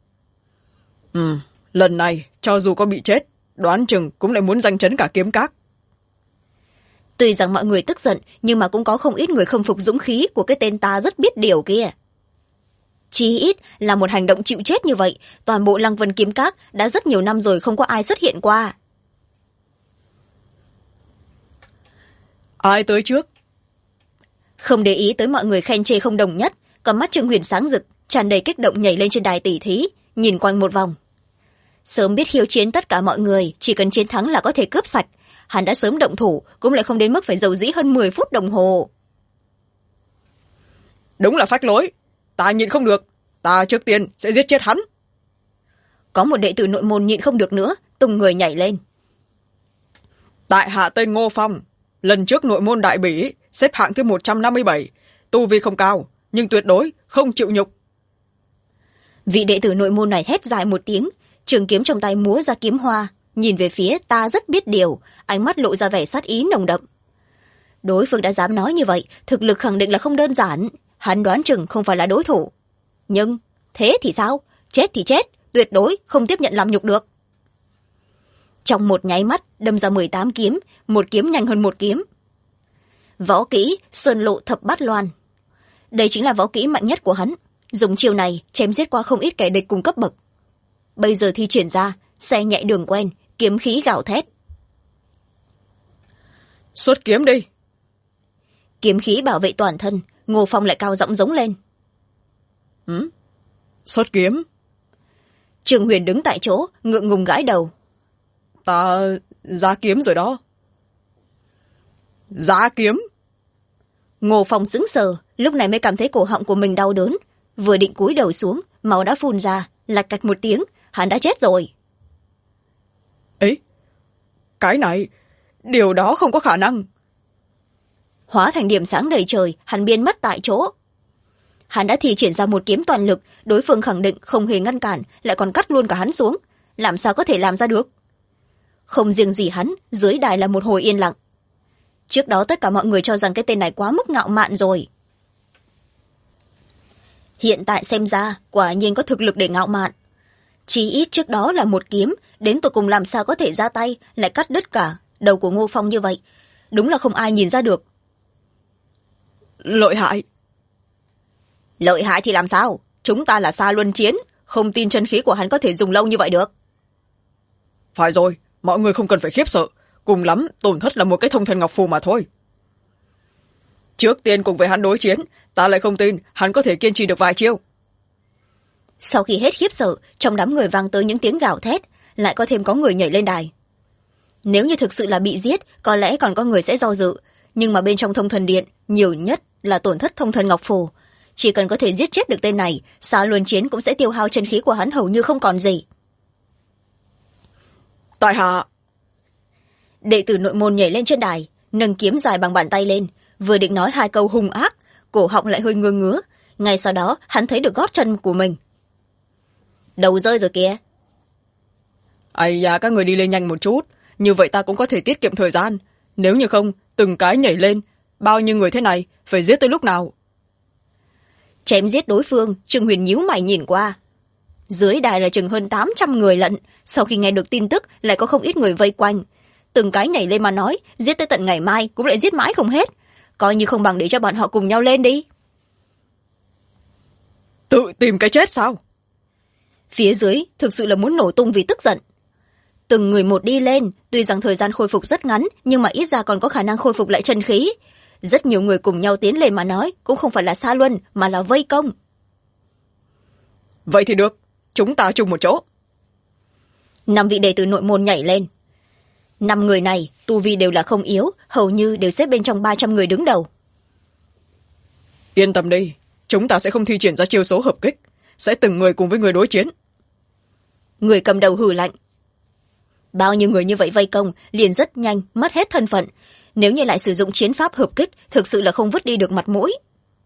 Lần này cho dù có bị chết, đoán chừng cũng lại muốn giành chấn cả kiếm các. Tuy rằng mọi người tức giận, nhưng mà cũng có không ít người khâm phục dũng khí của cái tên ta rất biết điều kia. Chí ít là một hành động chịu chết như vậy, toàn bộ Lăng Vân kiếm các đã rất nhiều năm rồi không có ai xuất hiện qua. Ai tới trước? Không để ý tới mọi người khen chê không đồng nhất, còn mắt Trương Huyền sáng rực, tràn đầy kích động nhảy lên trên đài tỷ thí, nhìn quanh một vòng. Sớm biết khiêu chiến tất cả mọi người, chỉ cần chiến thắng là có thể cướp sạch. Hắn đã sớm động thủ, cũng lại không đến mức phải dầu dĩ hơn 10 phút đồng hồ. Đúng là phách lối, ta nhịn không được, ta trước tiên sẽ giết chết hắn. Có một đệ tử nội môn nhịn không được nữa, tung người nhảy lên. Tại hạ tên Ngô Phong, lần trước nội môn đại bỉ xếp hạng thứ 157, tu vi không cao, nhưng tuyệt đối không chịu nhục. Vị đệ tử nội môn này hét dài một tiếng, trường kiếm trong tay múa ra kiếm hoa, nhìn về phía ta rất biết điều, ánh mắt lộ ra vẻ sát ý nồng đậm. Đối phương đã dám nói như vậy, thực lực khẳng định là không đơn giản, hắn đoán chừng không phải là đối thủ. Nhưng thế thì sao? Chết thì chết, tuyệt đối không tiếp nhận làm nhục được. Trong một nháy mắt đâm ra 18 kiếm, một kiếm nhanh hơn một kiếm. Võ kỹ Sơn Lộ Thập Bát Loan, đây chính là võ kỹ mạnh nhất của hắn, dùng chiêu này chém giết qua không ít kẻ địch cùng cấp bậc. Bây giờ thi triển ra, xe nhẹ đường quen, kiếm khí gào thét. Xuất kiếm đi. Kiếm khí bảo vệ toàn thân, Ngô Phong lại cao giọng giống lên. Xuất kiếm. Trương Huyền đứng tại chỗ, ngượng ngùng gãi đầu. Ta ra kiếm rồi đó. Giá kiếm. Ngô Phong sững sờ, lúc này mới cảm thấy cổ họng của mình đau đớn, vừa định cúi đầu xuống, máu đã phun ra, lạch cạch một tiếng, hắn đã chết rồi. Ấy, cái này, điều đó không có khả năng. Hóa thành điểm sáng đầy trời, hắn biến mất tại chỗ. Hắn đã thi triển ra một kiếm toàn lực, đối phương khẳng định không hề ngăn cản, lại còn cắt luôn cả hắn xuống, làm sao có thể làm ra được. Không riêng gì hắn, dưới đài là một hồi yên lặng. Trước đó tất cả mọi người cho rằng cái tên này quá mức ngạo mạn rồi. Hiện tại xem ra, quả nhiên có thực lực để ngạo mạn. Chí ít trước đó là một kiếm, đến tụi cùng làm sao có thể ra tay, lại cắt đứt cả đầu của Ngô Phong như vậy. Đúng là không ai nhìn ra được. Lợi hại. Lợi hại thì làm sao? Chúng ta là Sa Luân Chiến, không tin chân khí của hắn có thể dùng lâu như vậy được. Phải rồi, mọi người không cần phải khiếp sợ, cùng lắm tổn thất là một cái thông thần ngọc phù mà thôi. Trước tiên cùng với hắn đối chiến, ta lại không tin hắn có thể kiên trì được vài chiêu. Sau khi hết khiếp sợ, trong đám người vang tới những tiếng gào thét, lại có thêm có người nhảy lên đài. Nếu như thực sự là bị giết, có lẽ còn có người sẽ do dự, nhưng mà bên trong thông thần điện, nhiều nhất là tổn thất thông thần ngọc phù. Chỉ cần có thể giết chết được tên này, Sa Luân Chiến cũng sẽ tiêu hao chân khí của hắn hầu như không còn gì. Tại hạ. Đệ tử nội môn nhảy lên trên đài, nâng kiếm dài bằng bàn tay lên, vừa định nói 2 câu hung ác, cổ họng lại hơi ngứa ngứa, ngay sau đó hắn thấy được gót chân của mình. Đầu rơi rồi kìa. ây da, các người đi lên nhanh một chút, như vậy ta cũng có thể tiết kiệm thời gian. Nếu như không, từng cái nhảy lên, bao nhiêu người thế này, phải giết tới lúc nào? Chém giết đối phương, Trương Huyền nhíu mày nhìn qua. Dưới đài là chừng hơn 800 người lận, sau khi nghe được tin tức lại có không ít người vây quanh. Từng cái nhảy lên mà nói, giết tới tận ngày mai cũng lại giết mãi không hết. Coi như không bằng để cho bọn họ cùng nhau lên đi. Tự tìm cái chết sao? Phía dưới thực sự là muốn nổ tung vì tức giận. Từng người một đi lên, tuy rằng thời gian khôi phục rất ngắn, nhưng mà ít ra còn có khả năng khôi phục lại chân khí. Rất nhiều người cùng nhau tiến lên mà nói, cũng không phải là xa luân, mà là vây công. Vậy thì được, chúng ta chung một chỗ. 5 vị đệ tử nội môn nhảy lên. 5 người này, tu vi đều là không yếu, hầu như đều xếp bên trong 300 người đứng đầu. Yên tâm đi, chúng ta sẽ không thi triển ra chiêu số hợp kích, sẽ từng người cùng với người đối chiến. Người cầm đầu hừ lạnh. Bao nhiêu người như vậy vây công, liền rất nhanh mất hết thân phận. Nếu như lại sử dụng chiến pháp hợp kích, thực sự là không vứt đi được mặt mũi.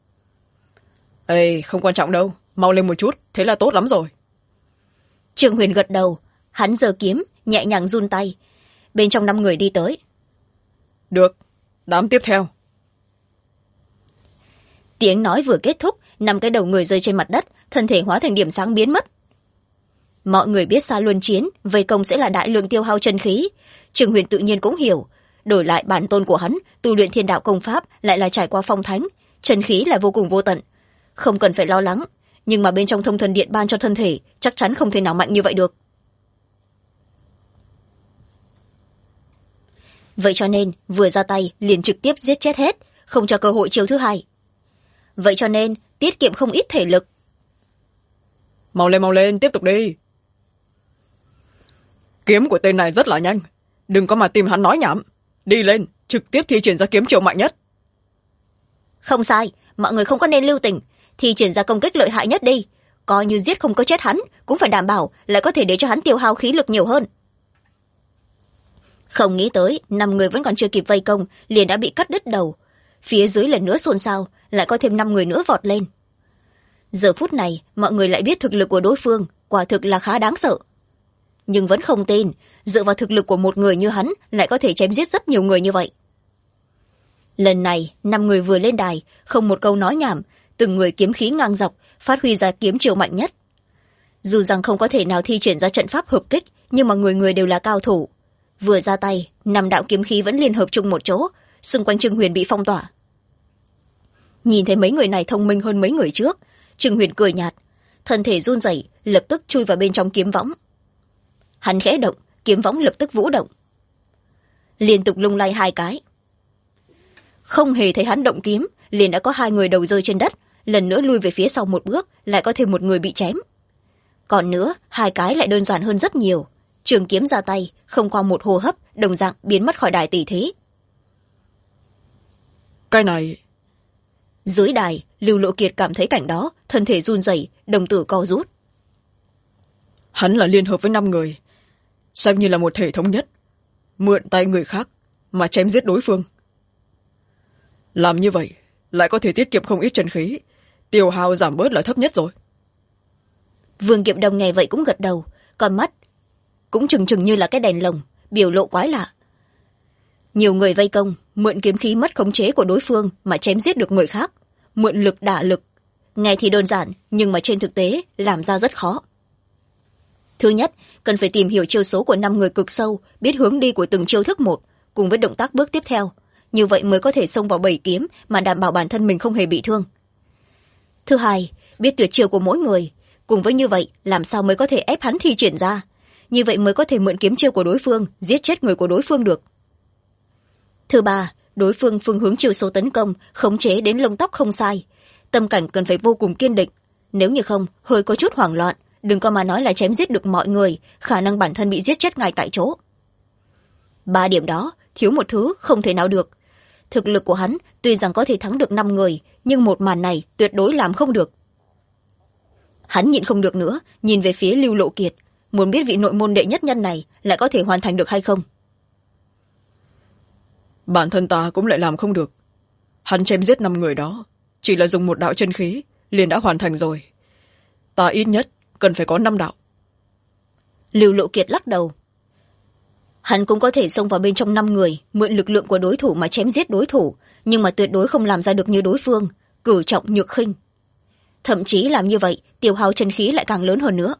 Ê, không quan trọng đâu, mau lên một chút, thế là tốt lắm rồi. Trương Huyền gật đầu, hắn giơ kiếm, nhẹ nhàng run tay. Bên trong 5 người đi tới. Được, đám tiếp theo. Tiếng nói vừa kết thúc, 5 cái đầu người rơi trên mặt đất, thân thể hóa thành điểm sáng biến mất. Mọi người biết xa luân chiến, vây công sẽ là đại lượng tiêu hao chân khí. Trương Huyền tự nhiên cũng hiểu. Đổi lại bản tôn của hắn, tu luyện thiên đạo công pháp lại là trải qua phong thánh, chân khí là vô cùng vô tận. Không cần phải lo lắng, nhưng mà bên trong thông thần điện ban cho thân thể chắc chắn không thể nào mạnh như vậy được. Vậy cho nên vừa ra tay liền trực tiếp giết chết hết, không cho cơ hội chiêu thứ hai. Vậy cho nên tiết kiệm không ít thể lực. Mau lên, tiếp tục đi. Kiếm của tên này rất là nhanh, đừng có mà tìm hắn nói nhảm. Đi lên, trực tiếp thi triển ra kiếm chiêu mạnh nhất. Không sai, mọi người không có nên lưu tình, thi triển ra công kích lợi hại nhất đi. Coi như giết không có chết hắn, cũng phải đảm bảo lại có thể để cho hắn tiêu hao khí lực nhiều hơn. Không nghĩ tới 5 người vẫn còn chưa kịp vây công liền đã bị cắt đứt đầu. Phía dưới lần nữa xôn xao, lại có thêm 5 người nữa vọt lên. Giờ phút này mọi người lại biết thực lực của đối phương quả thực là khá đáng sợ, nhưng vẫn không tin dựa vào thực lực của một người như hắn lại có thể chém giết rất nhiều người như vậy. Lần này 5 người vừa lên đài, không một câu nói nhảm, từng người kiếm khí ngang dọc, phát huy ra kiếm chiêu mạnh nhất. Dù rằng không có thể nào thi triển ra trận pháp hợp kích, nhưng mà người người đều là cao thủ. Vừa ra tay, 5 đạo kiếm khí vẫn liên hợp chung một chỗ, xung quanh Trương Huyền bị phong tỏa. Nhìn thấy mấy người này thông minh hơn mấy người trước, Trương Huyền cười nhạt, thân thể run rẩy, lập tức chui vào bên trong kiếm võng. Hắn khẽ động, kiếm võng lập tức vũ động, liên tục lung lay 2 cái. Không hề thấy hắn động kiếm, liền đã có 2 người đầu rơi trên đất, lần nữa lui về phía sau một bước, lại có thêm một người bị chém. Còn nữa, 2 cái lại đơn giản hơn rất nhiều. Trường kiếm ra tay, không qua một hô hấp, đồng dạng biến mất khỏi đài tỷ thí. Cái này... Dưới đài, Lưu Lộ Kiệt cảm thấy cảnh đó, thân thể run rẩy, đồng tử co rút. Hắn là liên hợp với 5 người, xem như là một thể thống nhất, mượn tay người khác mà chém giết đối phương. Làm như vậy lại có thể tiết kiệm không ít chân khí, tiêu hao giảm bớt là thấp nhất rồi. Vương Kiệm Đồng nghe vậy cũng gật đầu, con mắt cũng trừng trừng như là cái đèn lồng, biểu lộ quái lạ. Nhiều người vây công, mượn kiếm khí mất khống chế của đối phương mà chém giết được người khác, mượn lực đả lực. Nghe thì đơn giản, nhưng mà trên thực tế làm ra rất khó. Thứ nhất, cần phải tìm hiểu chiêu số của 5 người cực sâu, biết hướng đi của từng chiêu thức một, cùng với động tác bước tiếp theo. Như vậy mới có thể xông vào 7 kiếm mà đảm bảo bản thân mình không hề bị thương. Thứ hai, biết tuyệt chiêu của mỗi người, cùng với như vậy làm sao mới có thể ép hắn thi triển ra. Như vậy mới có thể mượn kiếm chiêu của đối phương, giết chết người của đối phương được. Thứ ba, đối phương phương hướng chiêu số tấn công, khống chế đến lông tóc không sai. Tâm cảnh cần phải vô cùng kiên định. Nếu như không, hơi có chút hoảng loạn, đừng có mà nói là chém giết được mọi người, khả năng bản thân bị giết chết ngay tại chỗ. 3 điểm đó, thiếu một thứ không thể nào được. Thực lực của hắn tuy rằng có thể thắng được 5 người, nhưng một màn này tuyệt đối làm không được. Hắn nhịn không được nữa, nhìn về phía Lưu Lộ Kiệt, muốn biết vị nội môn đệ nhất nhân này lại có thể hoàn thành được hay không. Bản thân ta cũng lại làm không được. Hắn chém giết 5 người đó chỉ là dùng một đạo chân khí, liền đã hoàn thành rồi. Ta ít nhất cần phải có 5 đạo. Lưu Lộ Kiệt lắc đầu. Hắn cũng có thể xông vào bên trong 5 người, mượn lực lượng của đối thủ mà chém giết đối thủ, nhưng mà tuyệt đối không làm ra được như đối phương, cử trọng nhược khinh. Thậm chí làm như vậy, tiêu hao chân khí lại càng lớn hơn nữa.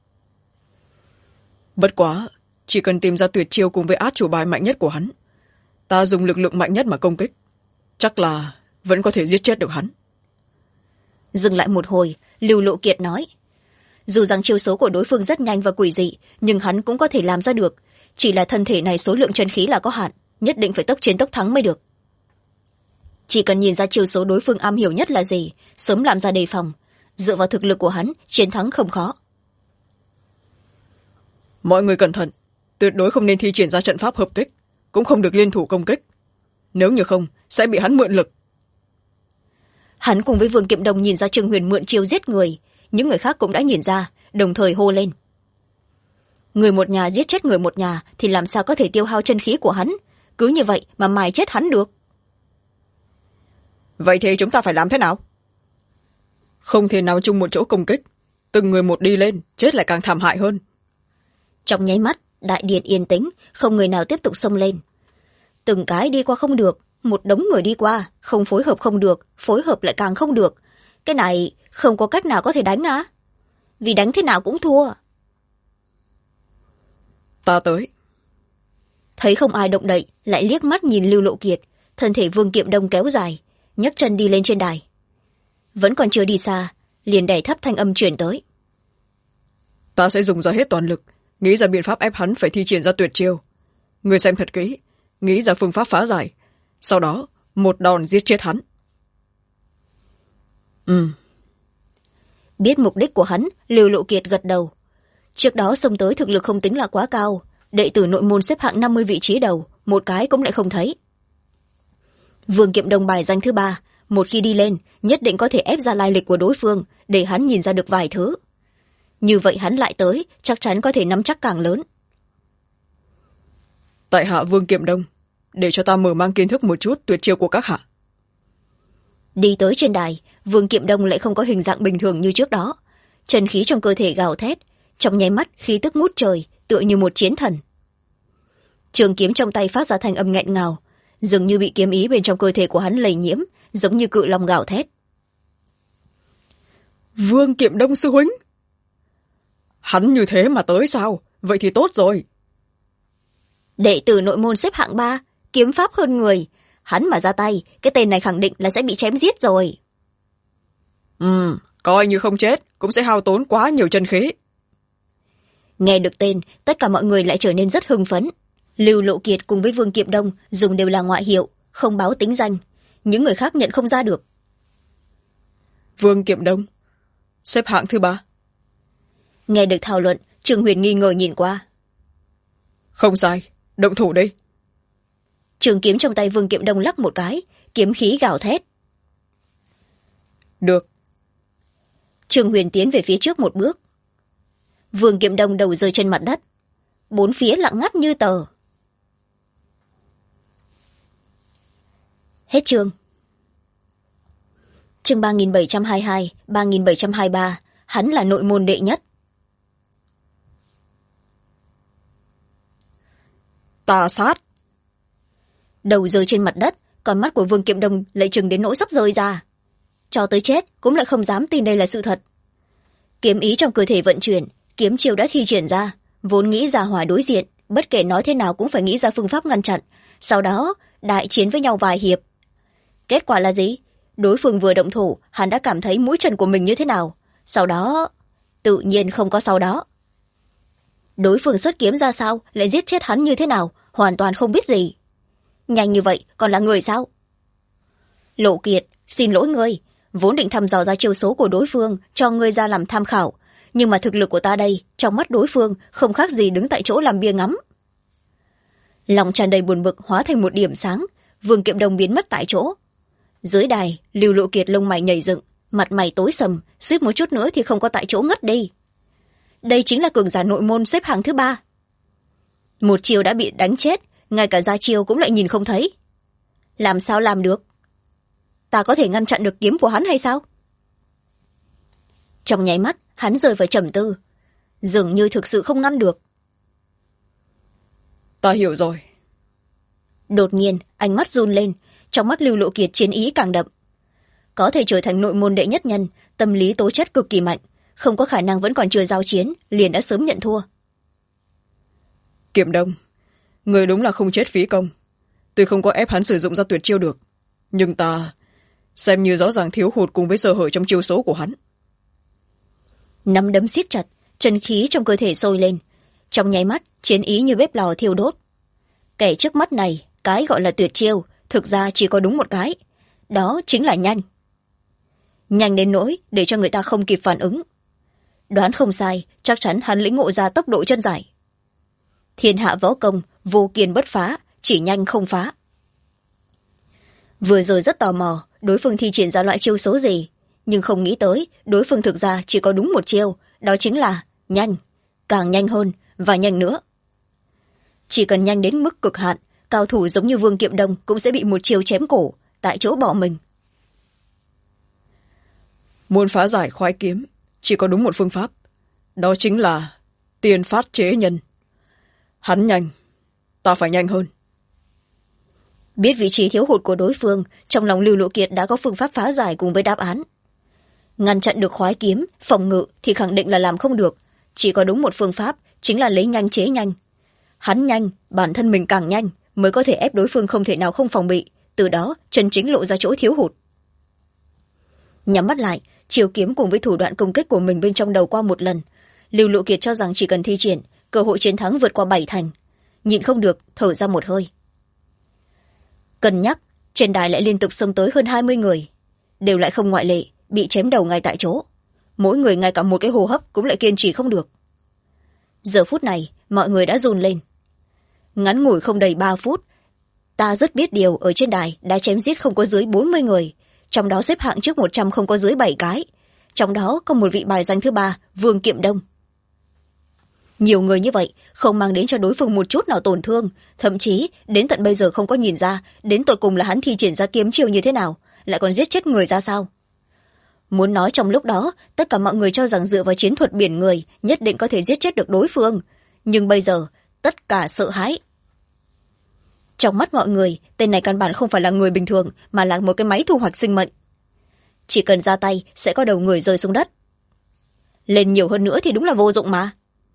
Bất quá, chỉ cần tìm ra tuyệt chiêu cùng với át chủ bài mạnh nhất của hắn, ta dùng lực lượng mạnh nhất mà công kích, chắc là vẫn có thể giết chết được hắn. Dừng lại một hồi, Lưu Lộ Kiệt nói, dù rằng chiêu số của đối phương rất nhanh và quỷ dị, nhưng hắn cũng có thể làm ra được, chỉ là thân thể này số lượng chân khí là có hạn, nhất định phải tốc chiến tốc thắng mới được. Chỉ cần nhìn ra chiêu số đối phương am hiểu nhất là gì, sớm làm ra đề phòng, dựa vào thực lực của hắn, chiến thắng không khó. Mọi người cẩn thận, tuyệt đối không nên thi triển ra trận pháp hợp kích, cũng không được liên thủ công kích, nếu như không sẽ bị hắn mượn lực. Hắn cùng với Vương Kiệm Đồng nhìn ra Trương Huyền mượn chiêu giết người, những người khác cũng đã nhìn ra, đồng thời hô lên. Người một nhà giết chết người một nhà thì làm sao có thể tiêu hao chân khí của hắn, cứ như vậy mà mài chết hắn được. Vậy thì chúng ta phải làm thế nào? Không thể nào chung một chỗ công kích, từng người một đi lên, chết lại càng thảm hại hơn. Trong nháy mắt, đại điện yên tĩnh, không người nào tiếp tục xông lên. Từng cái đi qua không được, một đống người đi qua, không phối hợp không được, phối hợp lại càng không được. Cái này không có cách nào có thể đánh á, vì đánh thế nào cũng thua. Ta tới. Thấy không ai động đậy, lại liếc mắt nhìn Lưu Lộ Kiệt, thân thể Vương Kiệm Đông kéo dài, nhấc chân đi lên trên đài. Vẫn còn chưa đi xa, liền đẩy thấp thanh âm truyền tới. Ta sẽ dùng ra hết toàn lực, nghĩ ra biện pháp ép hắn phải thi triển ra tuyệt chiêu. Người xem thật kỹ, nghĩ ra phương pháp phá giải, sau đó một đòn giết chết hắn. Biết mục đích của hắn, Lưu Lộ Kiệt gật đầu. Trước đó xông tới thực lực không tính là quá cao, đệ tử nội môn xếp hạng 50 vị trí đầu, một cái cũng lại không thấy. Vương Kiệm Đông bài danh thứ 3, một khi đi lên, nhất định có thể ép ra lai lịch của đối phương, để hắn nhìn ra được vài thứ. Như vậy hắn lại tới, chắc chắn có thể nắm chắc càng lớn. Tại hạ Vương Kiệm Đông, để cho ta mở mang kiến thức một chút tuyệt chiêu của các hạ. Đi tới trên đài, Vương Kiệm Đông lại không có hình dạng bình thường như trước đó. Chân khí trong cơ thể gào thét, trong nháy mắt khí tức ngút trời, tựa như một chiến thần. Trường kiếm trong tay phát ra thanh âm nghẹn ngào, dường như bị kiếm ý bên trong cơ thể của hắn lây nhiễm, giống như cự long gào thét. Vương Kiệm Đông sư huynh, hắn như thế mà tới sao? Vậy thì tốt rồi. Đệ tử nội môn xếp hạng 3, kiếm pháp hơn người, hắn mà ra tay, cái tên này khẳng định là sẽ bị chém giết rồi. Coi như không chết cũng sẽ hao tốn quá nhiều chân khí. Nghe được tên, tất cả mọi người lại trở nên rất hưng phấn. Lưu Lộ Kiệt cùng với Vương Kiệm Đông dùng đều là ngoại hiệu, không báo tính danh, những người khác nhận không ra được. Vương Kiệm Đông xếp hạng thứ 3. Nghe được thảo luận, Trương Huyền nghi ngờ nhìn qua. Không sai, động thủ đi. Trường kiếm trong tay Vương Kiệm Đông lắc một cái, kiếm khí gào thét. Được. Trương Huyền tiến về phía trước một bước. Vương Kiệm Đông đầu rơi trên mặt đất, bốn phía lặng ngắt như tờ. Hết chương. Chương 3722, 3723, hắn là nội môn đệ nhất. Tà sát. Đầu rơi trên mặt đất, con mắt của Vương Kiệm Đông lại chừng đến nỗi sắp rơi ra. Cho tới chết cũng lại không dám tin đây là sự thật. Kiếm ý trong cơ thể vận chuyển, kiếm chiêu đã thi triển ra, vốn nghĩ ra hòa đối diện, bất kể nói thế nào cũng phải nghĩ ra phương pháp ngăn chặn, sau đó đại chiến với nhau vài hiệp. Kết quả là gì? Đối phương vừa động thủ, hắn đã cảm thấy mũi chân của mình như thế nào, sau đó tự nhiên không có sau đó. Đối phương xuất kiếm ra sao, lại giết chết hắn như thế nào, hoàn toàn không biết gì. Nhanh như vậy còn là người sao? Lộ Kiệt, xin lỗi ngươi, vốn định thăm dò ra chiêu số của đối phương cho ngươi ra làm tham khảo, nhưng mà thực lực của ta đây trong mắt đối phương không khác gì đứng tại chỗ làm bia ngắm. Lòng tràn đầy buồn bực hóa thành một điểm sáng, Vương Kiệm Đông biến mất tại chỗ. Dưới đài, Lưu Lộ Kiệt lông mày nhảy dựng, mặt mày tối sầm, suýt một chút nữa thì không có tại chỗ ngất đi. Đây chính là cường giả nội môn xếp hạng thứ 3. Một chiều đã bị đánh chết, ngay cả ra chiêu cũng lại nhìn không thấy. Làm sao làm được? Ta có thể ngăn chặn được kiếm của hắn hay sao? Trong nháy mắt hắn rơi vào trầm tư, dường như thực sự không ngăn được. Ta hiểu rồi. Đột nhiên ánh mắt run lên, trong mắt Lưu Lộ Kiệt chiến ý càng đậm. Có thể trở thành nội môn đệ nhất nhân, tâm lý tố chất cực kỳ mạnh, không có khả năng vẫn còn chưa giao chiến liền đã sớm nhận thua. Kiệm Đông, người đúng là không chết phí công. Tuy không có ép hắn sử dụng ra tuyệt chiêu được, nhưng ta xem như rõ ràng thiếu hụt cùng với sơ hở trong chiêu số của hắn. Nắm đấm siết chặt, chân khí trong cơ thể sôi lên, trong nháy mắt chiến ý như bếp lò thiêu đốt. Kẻ trước mắt này, cái gọi là tuyệt chiêu thực ra chỉ có đúng một cái, đó chính là nhanh. Nhanh đến nỗi để cho người ta không kịp phản ứng. Đoán không sai, chắc chắn hắn lĩnh ngộ ra tốc độ chân giải. Thiên hạ võ công vô kiên bất phá, chỉ nhanh không phá. Vừa rồi rất tò mò đối phương thi triển ra loại chiêu số gì, nhưng không nghĩ tới đối phương thực ra chỉ có đúng một chiêu, đó chính là nhanh, càng nhanh hơn và nhanh nữa. Chỉ cần nhanh đến mức cực hạn, cao thủ giống như Vương Kiệm Đông cũng sẽ bị một chiêu chém cổ, tại chỗ bỏ mình. Muốn phá giải khoái kiếm chỉ có đúng một phương pháp, đó chính là tiên phát chế nhân. Hắn nhanh, ta phải nhanh hơn. Biết vị trí thiếu hụt của đối phương, trong lòng Lưu Lộ Kiệt đã có phương pháp phá giải cùng với đáp án. Ngăn chặn được khoái kiếm, phòng ngự thì khẳng định là làm không được, chỉ có đúng một phương pháp, chính là lấy nhanh chế nhanh. Hắn nhanh, bản thân mình càng nhanh, mới có thể ép đối phương không thể nào không phòng bị, từ đó chân chính lộ ra chỗ thiếu hụt. Nhắm mắt lại, chiêu kiếm cùng với thủ đoạn công kích của mình bên trong đầu qua một lần, Lưu Lộ Kiệt cho rằng chỉ cần thi triển, cơ hội chiến thắng vượt qua 7 thành. Nhịn không được, thở ra một hơi. Cân nhắc, trên đài lại liên tục xông tới hơn 20 người, đều lại không ngoại lệ, bị chém đầu ngay tại chỗ. Mỗi người ngay cả một cái hô hấp cũng lại kiên trì không được. Giờ phút này, mọi người đã run lên. Ngắn ngủi không đầy 3 phút, ta rất biết điều ở trên đài đã chém giết không có dưới 40 người, trong đó xếp hạng trước 100 không có dưới 7 cái. Trong đó có một vị bài danh thứ 3, Vương Kiệm Đông. Nhiều người như vậy, không mang đến cho đối phương một chút nào tổn thương, thậm chí đến tận bây giờ không có nhìn ra đến tột cùng là hắn thi triển ra kiếm chiêu như thế nào, lại còn giết chết người ra sao. Muốn nói trong lúc đó, tất cả mọi người cho rằng dựa vào chiến thuật biển người nhất định có thể giết chết được đối phương, nhưng bây giờ tất cả sợ hãi. Trong mắt mọi người, tên này căn bản không phải là người bình thường, mà là một cái máy thu hoạch sinh mệnh. Chỉ cần ra tay sẽ có đầu người rơi xuống đất. Lên nhiều hơn nữa thì đúng là vô dụng mà.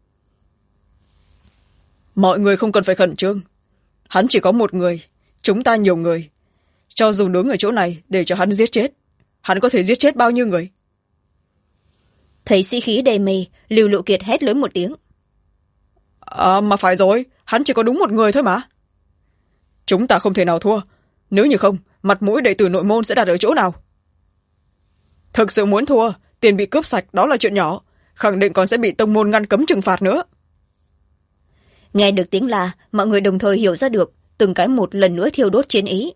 Mọi người không cần phải khẩn trương. Hắn chỉ có một người, chúng ta nhiều người. Cho dù đứng ở chỗ này để cho hắn giết chết, hắn có thể giết chết bao nhiêu người? Thấy sĩ khí đầy mê, Lưu Lộ Kiệt hét lớn một tiếng. Mà phải rồi, hắn chỉ có đúng một người thôi mà. Chúng ta không thể nào thua. Nếu như không, mặt mũi đệ tử nội môn sẽ đặt ở chỗ nào? Thực sự muốn thua, tiền bị cướp sạch đó là chuyện nhỏ, khẳng định còn sẽ bị tông môn ngăn cấm trừng phạt nữa. Nghe được tiếng la, mọi người đồng thời hiểu ra được, từng cái một lần nữa thiêu đốt chiến ý.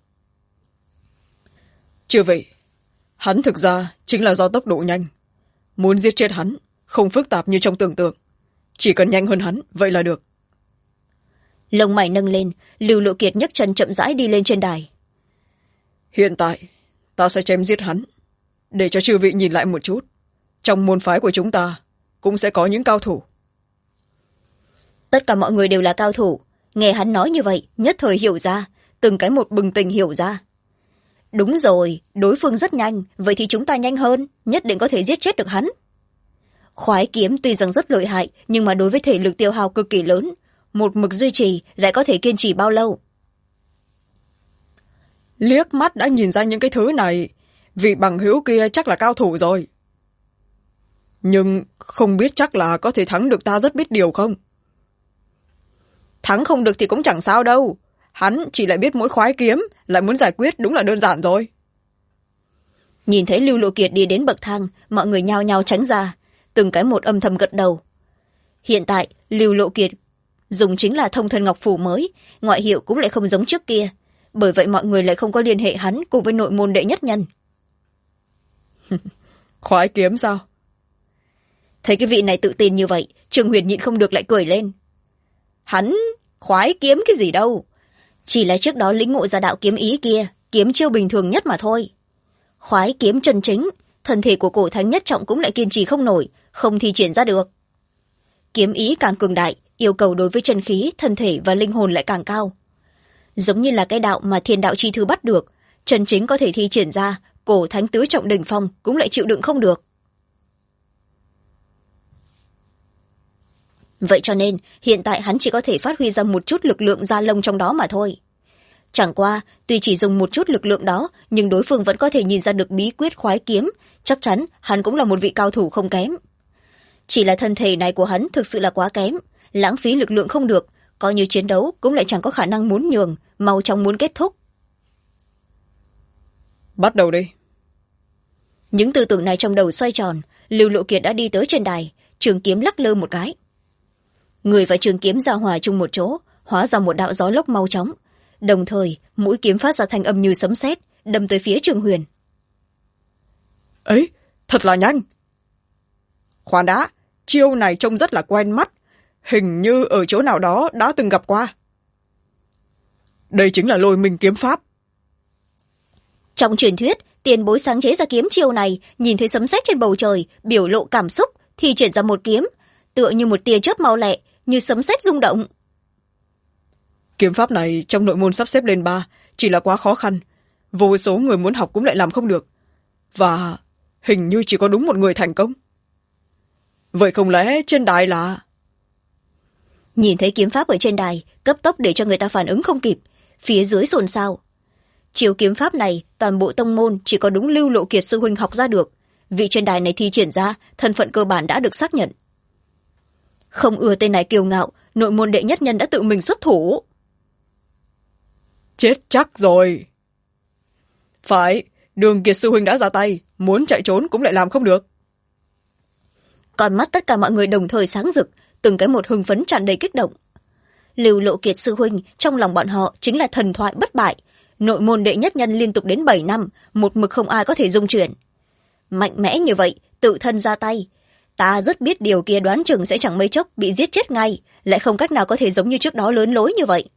Chưa vậy, hắn thực ra chính là do tốc độ nhanh. Muốn giết chết hắn, không phức tạp như trong tưởng tượng. Chỉ cần nhanh hơn hắn, vậy là được. Lông mày nâng lên, Lưu Lộ Kiệt nhấc chân chậm rãi đi lên trên đài. Hiện tại, ta sẽ chém giết hắn. Để cho chư vị nhìn lại một chút. Trong môn phái của chúng ta, cũng sẽ có những cao thủ. Tất cả mọi người đều là cao thủ. Nghe hắn nói như vậy, nhất thời hiểu ra, từng cái một bừng tỉnh hiểu ra. Đúng rồi, đối phương rất nhanh, vậy thì chúng ta nhanh hơn, nhất định có thể giết chết được hắn. Khoái kiếm tuy rằng rất lợi hại, nhưng mà đối với thể lực tiêu hao cực kỳ lớn, một mực duy trì lại có thể kiên trì bao lâu? Liếc mắt đã nhìn ra những cái thứ này, vị bằng hữu kia chắc là cao thủ rồi. Nhưng không biết chắc là có thể thắng được ta rất biết điều không? Thắng không được thì cũng chẳng sao đâu. Hắn chỉ lại biết mỗi khoái kiếm, lại muốn giải quyết đúng là đơn giản rồi. Nhìn thấy Lưu Lộ Kiệt đi đến bậc thang, mọi người nhao nhao tránh ra, từng cái một âm thầm gật đầu. Hiện tại, Lưu Lộ Kiệt dùng chính là Thông Thân Ngọc Phù mới, ngoại hiệu cũng lại không giống trước kia, bởi vậy mọi người lại không có liên hệ hắn cùng với nội môn đệ nhất nhân. Khoái kiếm sao? Thấy cái vị này tự tin như vậy, Trương Huyền nhịn không được lại cười lên. Hắn khoái kiếm cái gì đâu, chỉ là trước đó lĩnh ngộ ra đạo kiếm ý kia, kiếm chiêu bình thường nhất mà thôi. Khoái kiếm chân chính, thân thể của cổ thánh nhất trọng cũng lại kiên trì không nổi, không thi triển ra được. Kiếm ý càng cường đại, yêu cầu đối với chân khí, thân thể và linh hồn lại càng cao. Giống như là cái đạo mà thiên đạo chi thư bắt được, chân chính có thể thi triển ra, cổ thánh tứ trọng đỉnh phong cũng lại chịu đựng không được. Vậy cho nên hiện tại hắn chỉ có thể phát huy ra một chút lực lượng da lông trong đó mà thôi. Chẳng qua tuy chỉ dùng một chút lực lượng đó, nhưng đối phương vẫn có thể nhìn ra được bí quyết khoái kiếm, chắc chắn hắn cũng là một vị cao thủ không kém. Chỉ là thân thể này của hắn thực sự là quá kém, lãng phí lực lượng không được, coi như chiến đấu cũng lại chẳng có khả năng muốn nhường, mau chóng muốn kết thúc. Bắt đầu đi. Những tư tưởng này trong đầu xoay tròn, Lưu Lộ Kiệt đã đi tới trên đài, trường kiếm lắc lơ một cái. Người và trường kiếm giao hòa chung một chỗ, hóa ra một đạo gió lốc mau chóng, đồng thời mũi kiếm phát ra thanh âm như sấm sét, đâm tới phía Trường Huyền. Ấy, thật là nhanh. Khoan đã, chiêu này trông rất là quen mắt, hình như ở chỗ nào đó đã từng gặp qua. Đây chính là Lôi Minh kiếm pháp. Trong truyền thuyết, tiền bối sáng chế ra kiếm chiêu này, nhìn thấy sấm sét trên bầu trời, biểu lộ cảm xúc, thì triển ra một kiếm, tựa như một tia chớp mau lẹ, như sấm sét rung động. Kiếm pháp này trong nội môn sắp xếp lên 3, chỉ là quá khó khăn, vô số người muốn học cũng lại làm không được, và hình như chỉ có đúng một người thành công. Vậy không lẽ trên đài là... Nhìn thấy kiếm pháp ở trên đài, cấp tốc để cho người ta phản ứng không kịp, phía dưới xôn xao. Chiêu kiếm pháp này toàn bộ tông môn chỉ có đúng Lưu Lộ Kiệt sư huynh học ra được, vị trên đài này thi triển ra, thân phận cơ bản đã được xác nhận. Không ưa tên này kiêu ngạo, nội môn đệ nhất nhân đã tự mình xuất thủ. Chết chắc rồi. Phải, Đường Kiệt sư huynh đã ra tay, muốn chạy trốn cũng lại làm không được. Con mắt tất cả mọi người đồng thời sáng rực, từng cái một hưng phấn tràn đầy kích động. Lưu Lộ Kiệt sư huynh trong lòng bọn họ chính là thần thoại bất bại, nội môn đệ nhất nhân liên tục đến 7 năm, một mực không ai có thể dung chuyển. Mạnh mẽ như vậy, tự thân ra tay, ta rất biết điều kia đoán chừng sẽ chẳng mấy chốc bị giết chết ngay, lại không cách nào có thể giống như trước đó lớn lối như vậy.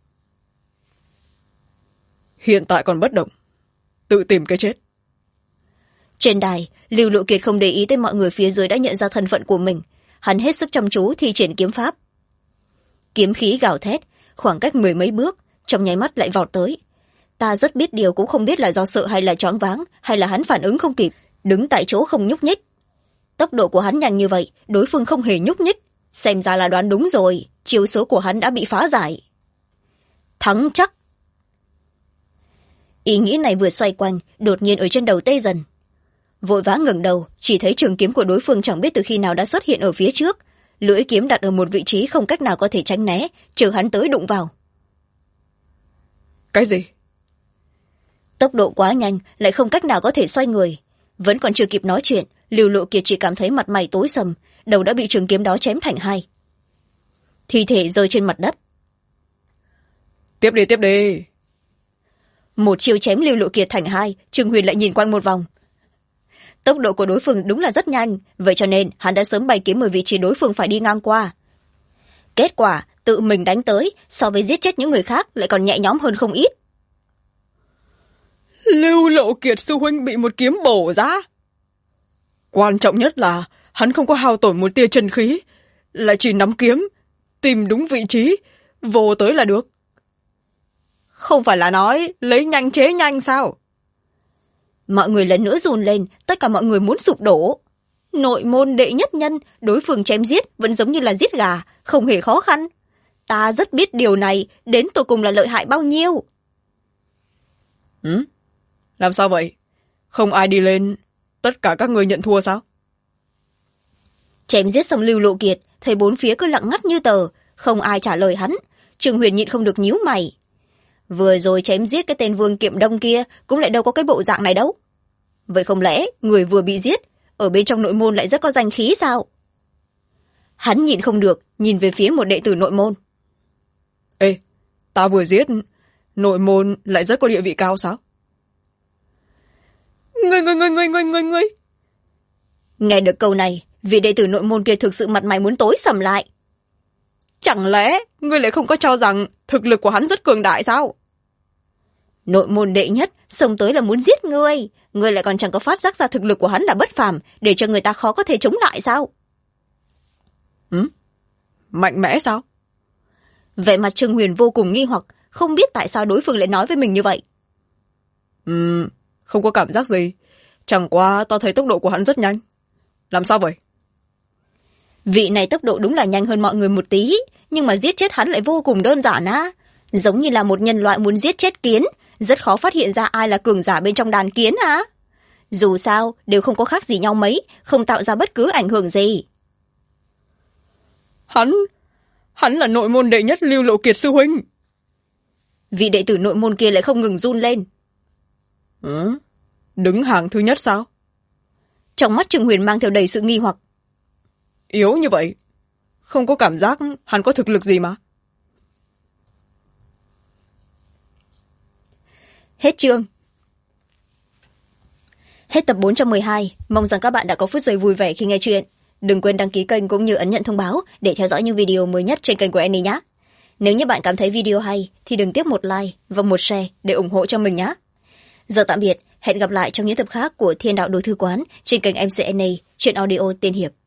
Hiện tại còn bất động, tự tìm cái chết. Trên đài, Lưu Lộ Kiệt không để ý tới mọi người phía dưới đã nhận ra thân phận của mình, hắn hết sức chăm chú thi triển kiếm pháp. Kiếm khí gào thét, khoảng cách 10 mấy bước, trong nháy mắt lại vọt tới. Ta rất biết điều cũng không biết là do sợ hay là choáng váng, hay là hắn phản ứng không kịp, đứng tại chỗ không nhúc nhích. Tốc độ của hắn nhanh như vậy, đối phương không hề nhúc nhích, xem ra là đoán đúng rồi, chiêu số của hắn đã bị phá giải. Thắng chắc. Ý nghĩ này vừa xoay quanh, đột nhiên ở trên đầu Tây Dần. Vội vã ngẩng đầu, chỉ thấy trường kiếm của đối phương chẳng biết từ khi nào đã xuất hiện ở phía trước, lưỡi kiếm đặt ở một vị trí không cách nào có thể tránh né, chờ hắn tới đụng vào. Cái gì? Tốc độ quá nhanh, lại không cách nào có thể xoay người. Vẫn còn chưa kịp nói chuyện, Lưu Lộ Kiệt chỉ cảm thấy mặt mày tối sầm, đầu đã bị trường kiếm đó chém thành hai. Thi thể rơi trên mặt đất. Tiếp đi, tiếp đi. Một chiêu chém Lưu Lộ Kiệt thành hai, Trương Huyền lại nhìn quanh một vòng. Tốc độ của đối phương đúng là rất nhanh, vậy cho nên hắn đã sớm bày kiếm ở vị trí đối phương phải đi ngang qua. Kết quả, tự mình đánh tới, so với giết chết những người khác lại còn nhẹ nhõm hơn không ít. Lưu Lộ Kiệt sư huynh bị một kiếm bổ ra. Quan trọng nhất là hắn không có hao tổn một tia chân khí, lại chỉ nắm kiếm, tìm đúng vị trí, vô tới là được. Không phải là nói lấy nhanh chế nhanh sao? Mọi người lần nữa run lên, tất cả mọi người muốn sụp đổ. Nội môn đệ nhất nhân, đối phương chém giết vẫn giống như là giết gà, không hề khó khăn. Ta rất biết điều này, đến tột cùng là lợi hại bao nhiêu. Làm sao vậy? Không ai đi lên, tất cả các người nhận thua sao? Chém giết xong Lưu Lộ Kiệt, thấy bốn phía cứ lặng ngắt như tờ, không ai trả lời hắn. Trương Huyền nhịn không được nhíu mày. Vừa rồi chém giết cái tên Vương Kiệm Đông kia cũng lại đâu có cái bộ dạng này đâu. Vậy không lẽ người vừa bị giết ở bên trong nội môn lại rất có danh khí sao? Hắn nhịn không được nhìn về phía một đệ tử nội môn. Ê, ta vừa giết, nội môn lại rất có địa vị cao sao? Ngươi. Nghe được câu này, vị đệ tử nội môn kia thực sự mặt mày muốn tối sầm lại. Chẳng lẽ ngươi lại không có cho rằng thực lực của hắn rất cường đại sao? nội môn đệ nhất xông tới là muốn giết ngươi, ngươi lại còn chẳng có phát giác ra thực lực của hắn là bất phàm, để cho người ta khó có thể chống lại sao? Mạnh mẽ sao? Vẻ mặt Trương Huyền vô cùng nghi hoặc, không biết tại sao đối phương lại nói với mình như vậy. Không có cảm giác gì, chẳng qua ta thấy tốc độ của hắn rất nhanh. Làm sao vậy? Vị này tốc độ đúng là nhanh hơn mọi người một tí, nhưng mà giết chết hắn lại vô cùng đơn giản á. Giống như là một nhân loại muốn giết chết kiến, rất khó phát hiện ra ai là cường giả bên trong đàn kiến á. Dù sao, đều không có khác gì nhau mấy, không tạo ra bất cứ ảnh hưởng gì. Hắn là nội môn đệ nhất Lưu Lộ Kiệt sư huynh. Vị đệ tử nội môn kia lại không ngừng run lên. Đứng hàng thứ nhất sao? Trong mắt Trương Huyền mang theo đầy sự nghi hoặc. Yếu như vậy, không có cảm giác hắn có thực lực gì mà. Hết chương. Hết tập 412. Mong rằng các bạn đã có phút giây vui vẻ khi nghe chuyện. Đừng quên đăng ký kênh cũng như ấn nhận thông báo để theo dõi những video mới nhất trên kênh của Annie nhé. Nếu như bạn cảm thấy video hay thì đừng tiếc một like và một share để ủng hộ cho mình nhé. Giờ tạm biệt, hẹn gặp lại trong những tập khác của Thiên Đạo Đồ Thư Quán trên kênh MC Annie, truyện audio tiên hiệp.